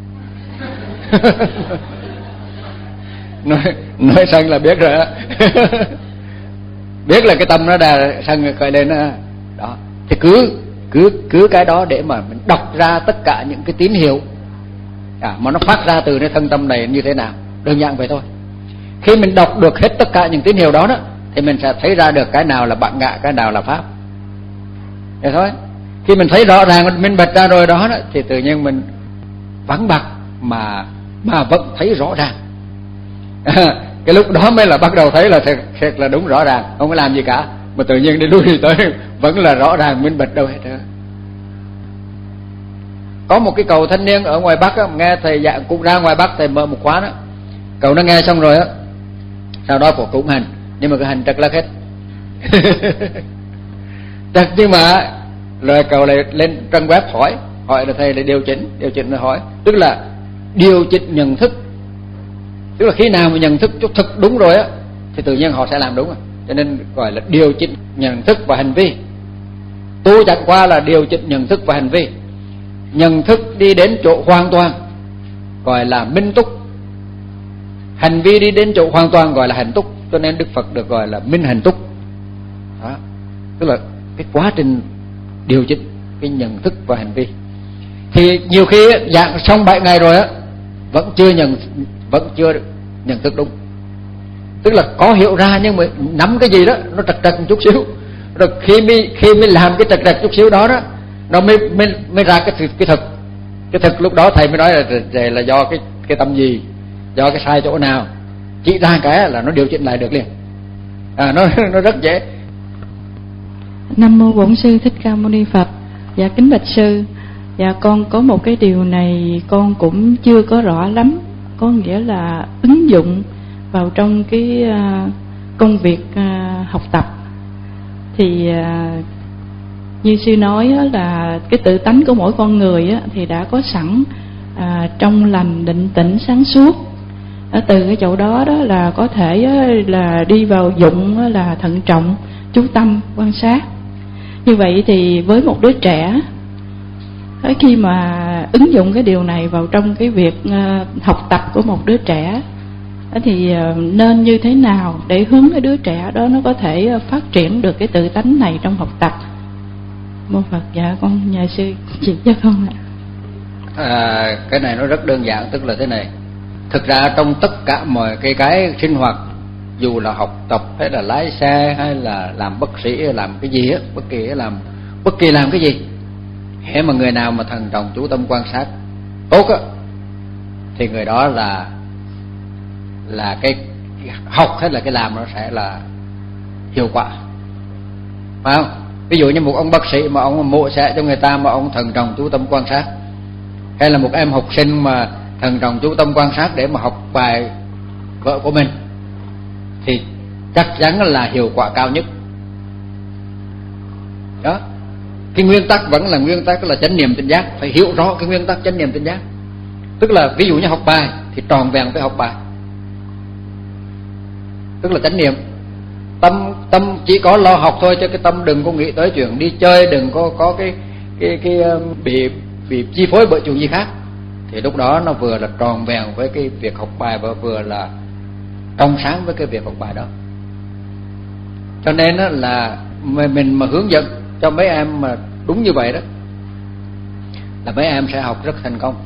nói, nói sân là biết rồi đó. Biết là cái tâm nó đã sân khởi lên đó. Đó thì cứ cứ cứ cái đó để mà mình đọc ra tất cả những cái tín hiệu, à, mà nó phát ra từ cái thân tâm này như thế nào, đơn giản vậy thôi. Khi mình đọc được hết tất cả những tín hiệu đó đó thì mình sẽ thấy ra được cái nào là bản ngã, cái nào là pháp. Vậy thôi. Khi mình thấy rõ ràng, mình bật ra rồi đó, đó thì tự nhiên mình vắng bặt mà mà vẫn thấy rõ ràng. Cái lúc đó mới là bắt đầu thấy là thiệt, thiệt là đúng rõ ràng, không có làm gì cả, mà tự nhiên đi lui đi tới vẫn là rõ ràng, minh bạch đâu hết trơn. Có một cái cậu thanh niên ở ngoài Bắc á, nghe thầy dạy cũng ra ngoài Bắc, thầy mở một khóa đó, cậu nó nghe xong rồi á, sau đó của cũng hành, nhưng mà cái hành trật lắc hết. Trật, nhưng mà rồi cậu lại lên trang web hỏi, hỏi là thầy lại điều chỉnh, điều chỉnh rồi hỏi, tức là điều chỉnh nhận thức. Tức là khi nào mà nhận thức cho thực đúng rồi á thì tự nhiên họ sẽ làm đúng rồi. Cho nên gọi là điều chỉnh nhận thức và hành vi. Tu chẳng qua là điều chỉnh nhận thức và hành vi. Nhận thức đi đến chỗ hoàn toàn gọi là minh túc, hành vi đi đến chỗ hoàn toàn gọi là hành túc. Cho nên Đức Phật được gọi là minh hành túc đó. Tức là cái quá trình điều chỉnh cái nhận thức và hành vi. Thì nhiều khi dạng xong bảy ngày rồi á vẫn chưa nhận vẫn chưa nhận thức đúng, tức là có hiểu ra nhưng mà nắm cái gì đó nó trật trật một chút xíu, rồi khi mới khi mới làm cái trật trật chút xíu đó đó nó mới mới mới ra cái cái thực cái thực lúc đó thầy mới nói là là, là do cái cái tâm gì, do cái sai chỗ nào, chỉ ra cái là nó điều chỉnh lại được liền. À, nó nó rất dễ. Nam mô Bổn Sư Thích Ca Mâu Ni Phật. Dạ kính bạch sư, dạ con có một cái điều này con cũng chưa có rõ lắm, có nghĩa là ứng dụng vào trong cái uh, công việc uh, học tập. Thì uh, như sư nói uh, là cái tự tánh của mỗi con người uh, thì đã có sẵn uh, trong lành, định tĩnh, sáng suốt. Ở từ cái chỗ đó đó là có thể uh, là đi vào dụng uh, là thận trọng, chú tâm, quan sát. Như vậy thì với một đứa trẻ, khi mà ứng dụng cái điều này vào trong cái việc học tập của một đứa trẻ thì nên như thế nào để hướng cái đứa trẻ đó nó có thể phát triển được cái tự tánh này trong học tập? Mô Phật. Dạ con nhờ sư chỉ cho con ạ. À, cái này nó rất đơn giản, tức là thế này. Thực ra trong tất cả mọi cái cái sinh hoạt, dù là học tập hay là lái xe hay là làm bác sĩ hay làm cái gì á, bất kỳ làm bất kỳ làm cái gì Hễ mà người nào mà thần trọng chú tâm quan sát tốt á, thì người đó là là cái, cái học hay là cái làm nó sẽ là hiệu quả, phải không? Ví dụ như một ông bác sĩ mà ông mổ xẻ cho người ta mà ông thần trọng chú tâm quan sát, hay là một em học sinh mà thần trọng chú tâm quan sát để mà học bài vợ của mình, thì chắc chắn là hiệu quả cao nhất. Đó, cái nguyên tắc vẫn là nguyên tắc là chánh niệm tỉnh giác. Phải hiểu rõ cái nguyên tắc chánh niệm tỉnh giác. Tức là ví dụ như học bài thì tròn vẹn phải học bài, tức là chánh niệm. Tâm tâm chỉ có lo học thôi, chứ cái tâm đừng có nghĩ tới chuyện đi chơi, đừng có có cái cái cái bị bị chi phối bởi chuyện gì khác. Thì lúc đó nó vừa là tròn vẹn với cái việc học bài và vừa là trong sáng với cái việc học bài đó. Cho nên là mình mà hướng dẫn cho mấy em mà đúng như vậy đó, là mấy em sẽ học rất thành công.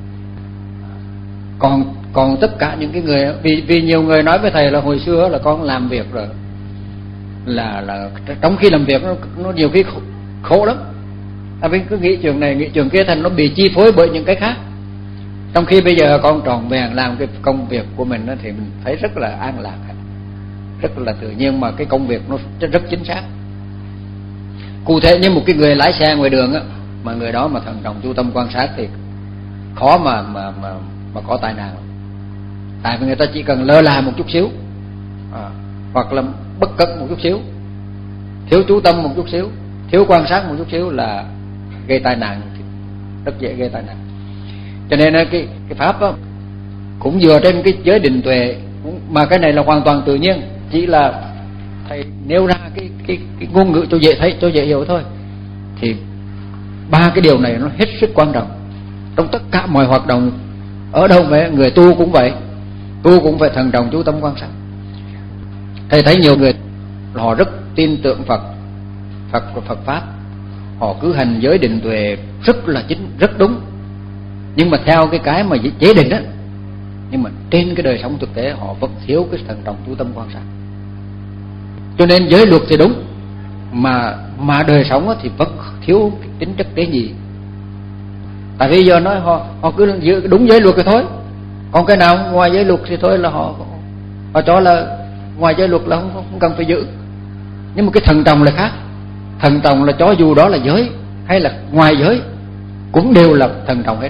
Còn còn tất cả những cái người, vì vì nhiều người nói với thầy là hồi xưa là con làm việc rồi, là là trong khi làm việc nó, nó nhiều khi khổ, khổ lắm. À, mình cứ nghĩ chuyện này nghĩ chuyện kia, thành nó bị chi phối bởi những cái khác. Trong khi bây giờ con tròn vẹn làm cái công việc của mình đó, thì mình thấy rất là an lạc, rất là tự nhiên, mà cái công việc nó rất chính xác. Cụ thể như một cái người lái xe ngoài đường á, mà người đó mà thần trọng chú tâm quan sát thì khó mà mà mà mà có tai nạn. Tại vì người ta chỉ cần lơ là một chút xíu, à, hoặc là bất cẩn một chút xíu, thiếu chú tâm một chút xíu, thiếu quan sát một chút xíu là gây tai nạn, rất dễ gây tai nạn. Cho nên cái cái pháp đó cũng dựa trên cái giới định tuệ, mà cái này là hoàn toàn tự nhiên, chỉ là thầy nêu ra cái cái cái ngôn ngữ cho dễ thấy, cho dễ hiểu thôi. Thì ba cái điều này nó hết sức quan trọng trong tất cả mọi hoạt động. Ở đâu vậy, người tu cũng vậy, tu cũng phải thần trọng chú tâm quan sát. Thầy thấy nhiều người họ rất tin tưởng Phật, Phật Phật pháp, họ cứ hành giới định tuệ rất là chính, rất đúng, nhưng mà theo cái cái mà chế định đó, nhưng mà trên cái đời sống thực tế họ vẫn thiếu cái thần trọng chú tâm quan sát. Cho nên giới luật thì đúng, mà mà đời sống thì vẫn thiếu cái tính chất tế nhị. Tại vì giờ nói họ họ cứ giữ đúng giới luật thì thôi, còn cái nào ngoài giới luật thì thôi là họ họ cho là ngoài giới luật là không, không cần phải giữ. Nhưng mà cái thần trọng là khác. Thần trọng là cho dù đó là giới hay là ngoài giới cũng đều là thần trọng hết.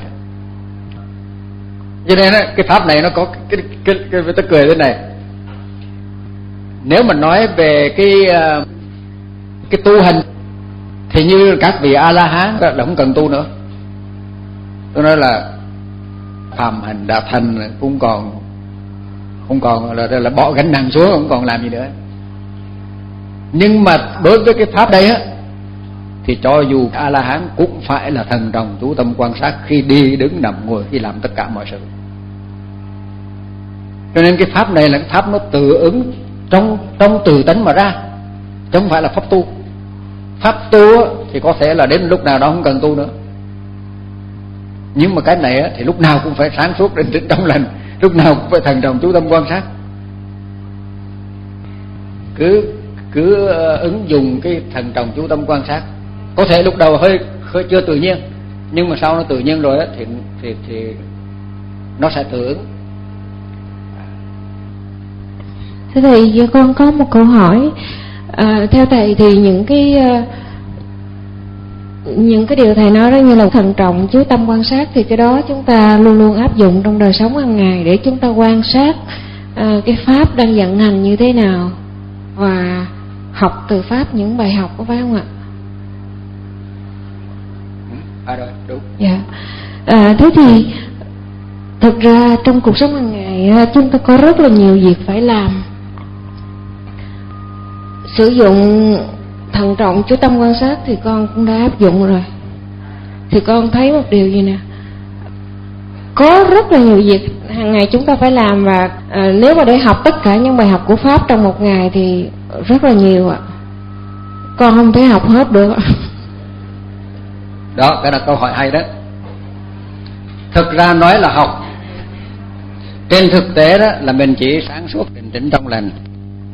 Cho nên cái pháp này nó có cái cái cái, cái tôi cười thế này. Nếu mà nói về cái cái tu hành thì như các vị A La Hán là không cần tu nữa. Tôi nói là phàm hành đã thành, cũng còn không còn là, là bỏ gánh nặng xuống, không còn làm gì nữa. Nhưng mà đối với cái pháp đây á, thì cho dù A La Hán cũng phải là thần trọng chú tâm quan sát khi đi đứng nằm ngồi, khi làm tất cả mọi sự. Cho nên cái pháp này là cái pháp nó tự ứng trong trong từ tánh mà ra, chứ không phải là pháp tu. Pháp tu thì có thể là đến lúc nào đó không cần tu nữa, nhưng mà cái này thì lúc nào cũng phải sáng suốt đến định trong lành, lúc nào cũng phải thần trọng chú tâm quan sát. Cứ cứ ứng dụng cái thần trọng chú tâm quan sát. Có thể lúc đầu hơi, hơi chưa tự nhiên, nhưng mà sau nó tự nhiên rồi thì thì thì nó sẽ tự ứng. Thưa thầy, con có một câu hỏi. À, theo thầy thì những cái những cái điều thầy nói đó, như là thần trọng chú tâm quan sát, thì cái đó chúng ta luôn luôn áp dụng trong đời sống hàng ngày để chúng ta quan sát à, cái pháp đang vận hành như thế nào, và học từ pháp những bài học, có phải không ạ? À rồi, đúng. Dạ. À, thế thì thực ra trong cuộc sống hàng ngày chúng ta có rất là nhiều việc phải làm. Sử dụng thần trọng chú tâm quan sát thì con cũng đã áp dụng rồi. Thì con thấy một điều gì nè, có rất là nhiều việc hàng ngày chúng ta phải làm, và à, nếu mà để học tất cả những bài học của pháp trong một ngày thì rất là nhiều ạ. Con không thể học hết được. Đó, cái là câu hỏi hay đó. Thực ra nói là học, trên thực tế đó là mình chỉ sáng suốt định tĩnh trong lành.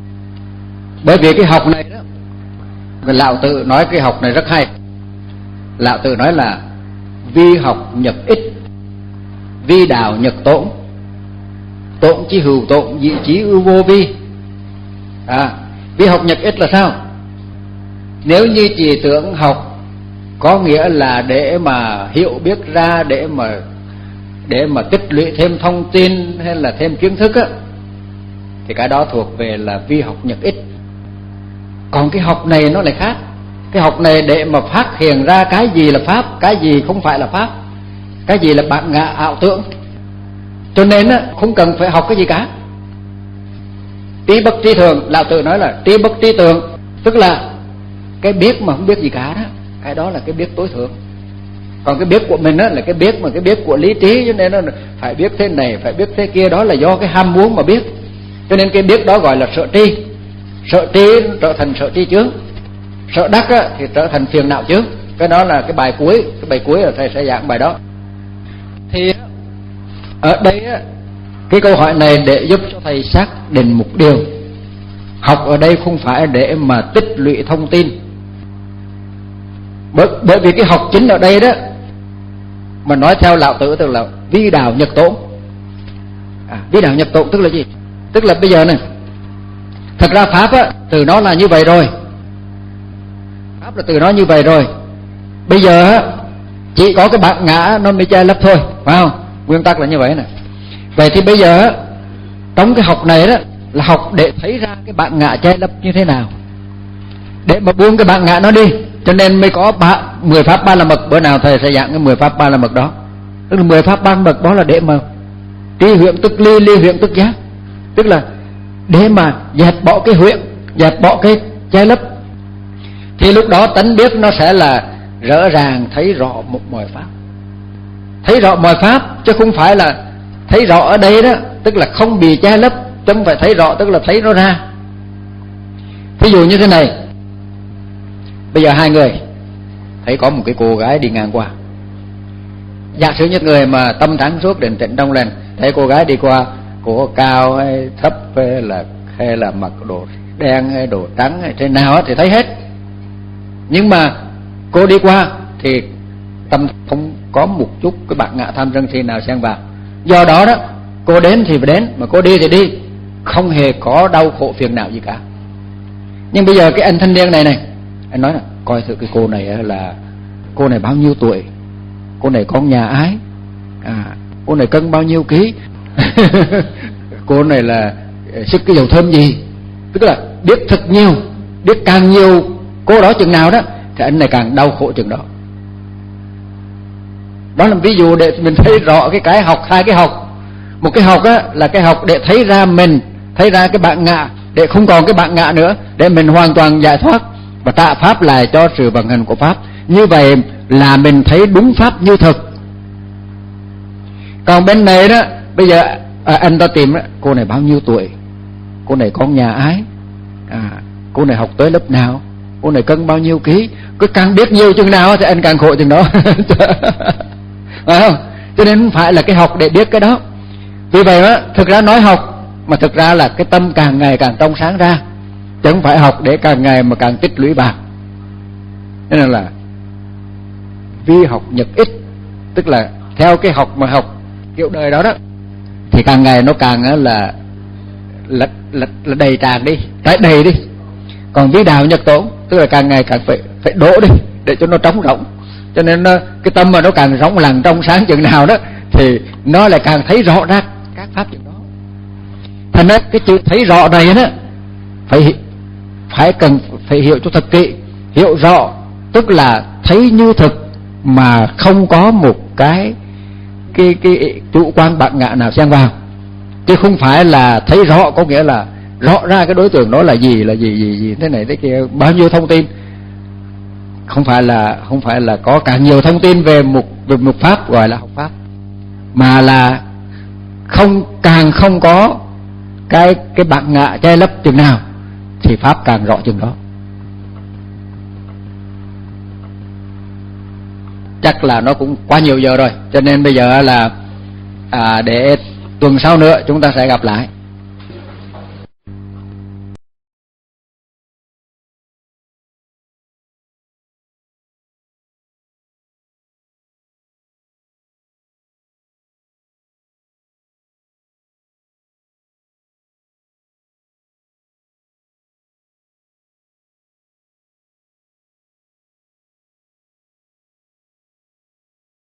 Bởi vì cái học này đó, người lão tự nói cái học này rất hay. Lão Tử nói là vi học nhập ích, vi đạo nhập tổn, tổn chi hữu tổn, dị chí ư vô vi. À, vi học nhập ích là sao? Nếu như chỉ tưởng học có nghĩa là để mà hiểu biết ra, để mà để mà tích lũy thêm thông tin hay là thêm kiến thức á, thì cái đó thuộc về là vi học nhập ích. Còn cái học này nó lại khác. Cái học này để mà phát hiện ra cái gì là pháp, cái gì không phải là pháp, cái gì là bản ngã ảo tưởng. Cho nên á, không cần phải học cái gì cả. Trí bất trí thường, Lão Tử nói là trí bất trí tưởng, tức là cái biết mà không biết gì cả đó, cái đó là cái biết tối thượng. Còn cái biết của mình á là cái biết mà cái biết của lý trí, cho nên nó phải biết thế này, phải biết thế kia, đó là do cái ham muốn mà biết. Cho nên cái biết đó gọi là sợ tri. Sợ tri trở thành sợ tri chướng, sợ đắc á, thì trở thành phiền não chướng. Cái đó là cái bài cuối, cái bài cuối là thầy sẽ giảng bài đó. Thì ở đây á, cái câu hỏi này để giúp cho thầy xác định một điều: học ở đây không phải để mà tích lũy thông tin. Bởi, bởi vì cái học chính ở đây đó, mà nói theo Lão Tử tức là vi đạo nhập tổn. À, vi đạo nhập tổn tức là gì? Tức là bây giờ này, thật ra pháp á, từ nó là như vậy rồi. Pháp là từ nó như vậy rồi. Bây giờ á, chỉ có cái bản ngã nó mới che lấp thôi, phải không? Nguyên tắc là như vậy này. Vậy thì bây giờ á, trong cái học này đó là học để thấy ra cái bản ngã che lấp như thế nào, để mà buông cái bản ngã nó đi. Cho nên mới có ba, mười pháp ba la mật. Bữa nào thầy sẽ giảng cái mười pháp ba la mật đó. Tức là mười pháp ba la mật đó là để mà tri huyện tức ly, ly huyện tức giác. Tức là để mà dẹp bỏ cái huyện, dẹp bỏ cái che lấp. Thì lúc đó tánh biết nó sẽ là rõ ràng thấy rõ một mọi pháp. Thấy rõ mọi pháp, chứ không phải là thấy rõ ở đây đó, tức là không bị che lấp. Chứ không phải thấy rõ, tức là thấy nó ra. Ví dụ như thế này, bây giờ hai người thấy có một cái cô gái đi ngang qua. Giả sử như người mà tâm sáng suốt định tĩnh trong lành, thấy cô gái đi qua, cô cao hay thấp hay là hay là mặc đồ đen hay đồ trắng hay thế nào thì thấy hết. Nhưng mà cô đi qua thì tâm không có một chút cái bản ngã tham sân si nào xen vào. Do đó đó, cô đến thì phải đến, mà cô đi thì đi, không hề có đau khổ phiền não gì cả. Nhưng bây giờ cái anh thanh niên này này, anh nói là coi thử cái cô này là cô này bao nhiêu tuổi, cô này con nhà ái, à, cô này cân bao nhiêu ký, cô này là sức cái dầu thơm gì. Tức là biết thật nhiều, biết càng nhiều cô đó chừng nào đó thì anh này càng đau khổ chừng đó. Đó là ví dụ để mình thấy rõ cái cái học, hai cái học. Một cái học á, là cái học để thấy ra mình, thấy ra cái bản ngã, để không còn cái bản ngã nữa, để mình hoàn toàn giải thoát và tạ pháp lại cho sự vận hành của pháp. Như vậy là mình thấy đúng pháp như thực. Còn bên này đó, bây giờ à, anh ta tìm đó, cô này bao nhiêu tuổi, cô này con nhà ái, à, cô này học tới lớp nào, cô này cân bao nhiêu ký. Cứ càng biết nhiều chừng nào thì anh càng khổ chừng đó. Phải không? Cho nên không phải là cái học để biết cái đó. Vì vậy đó, thực ra nói học mà thực ra là cái tâm càng ngày càng trong sáng ra, chứ không phải học để càng ngày mà càng tích lũy bạc. Nên là vi học nhập ích, tức là theo cái học mà học kiểu đời đó đó, thì càng ngày nó càng là là, là, là đầy tràn đi, trái đầy đi. Còn vi đạo nhập tổn, tức là càng ngày càng phải phải đổ đi để cho nó trống rỗng. Cho nên cái tâm mà nó càng rỗng lặng trong sáng chừng nào đó thì nó lại càng thấy rõ ra các pháp chừng đó. Thành ra cái chữ thấy rõ này đó phải phải cần phải hiểu cho thật kỹ. Hiểu rõ tức là thấy như thực mà không có một cái cái cái chủ quan bản ngã nào xen vào. Chứ không phải là thấy rõ có nghĩa là rõ ra cái đối tượng đó là gì là gì gì gì thế này thế kia, bao nhiêu thông tin. Không phải là không phải là có càng nhiều thông tin về một về một pháp gọi là học pháp, mà là không càng không có cái cái bản ngã che lấp chừng nào thì pháp càng rõ chừng đó. Chắc là nó cũng quá nhiều giờ rồi, cho nên bây giờ là à, để tuần sau nữa chúng ta sẽ gặp lại.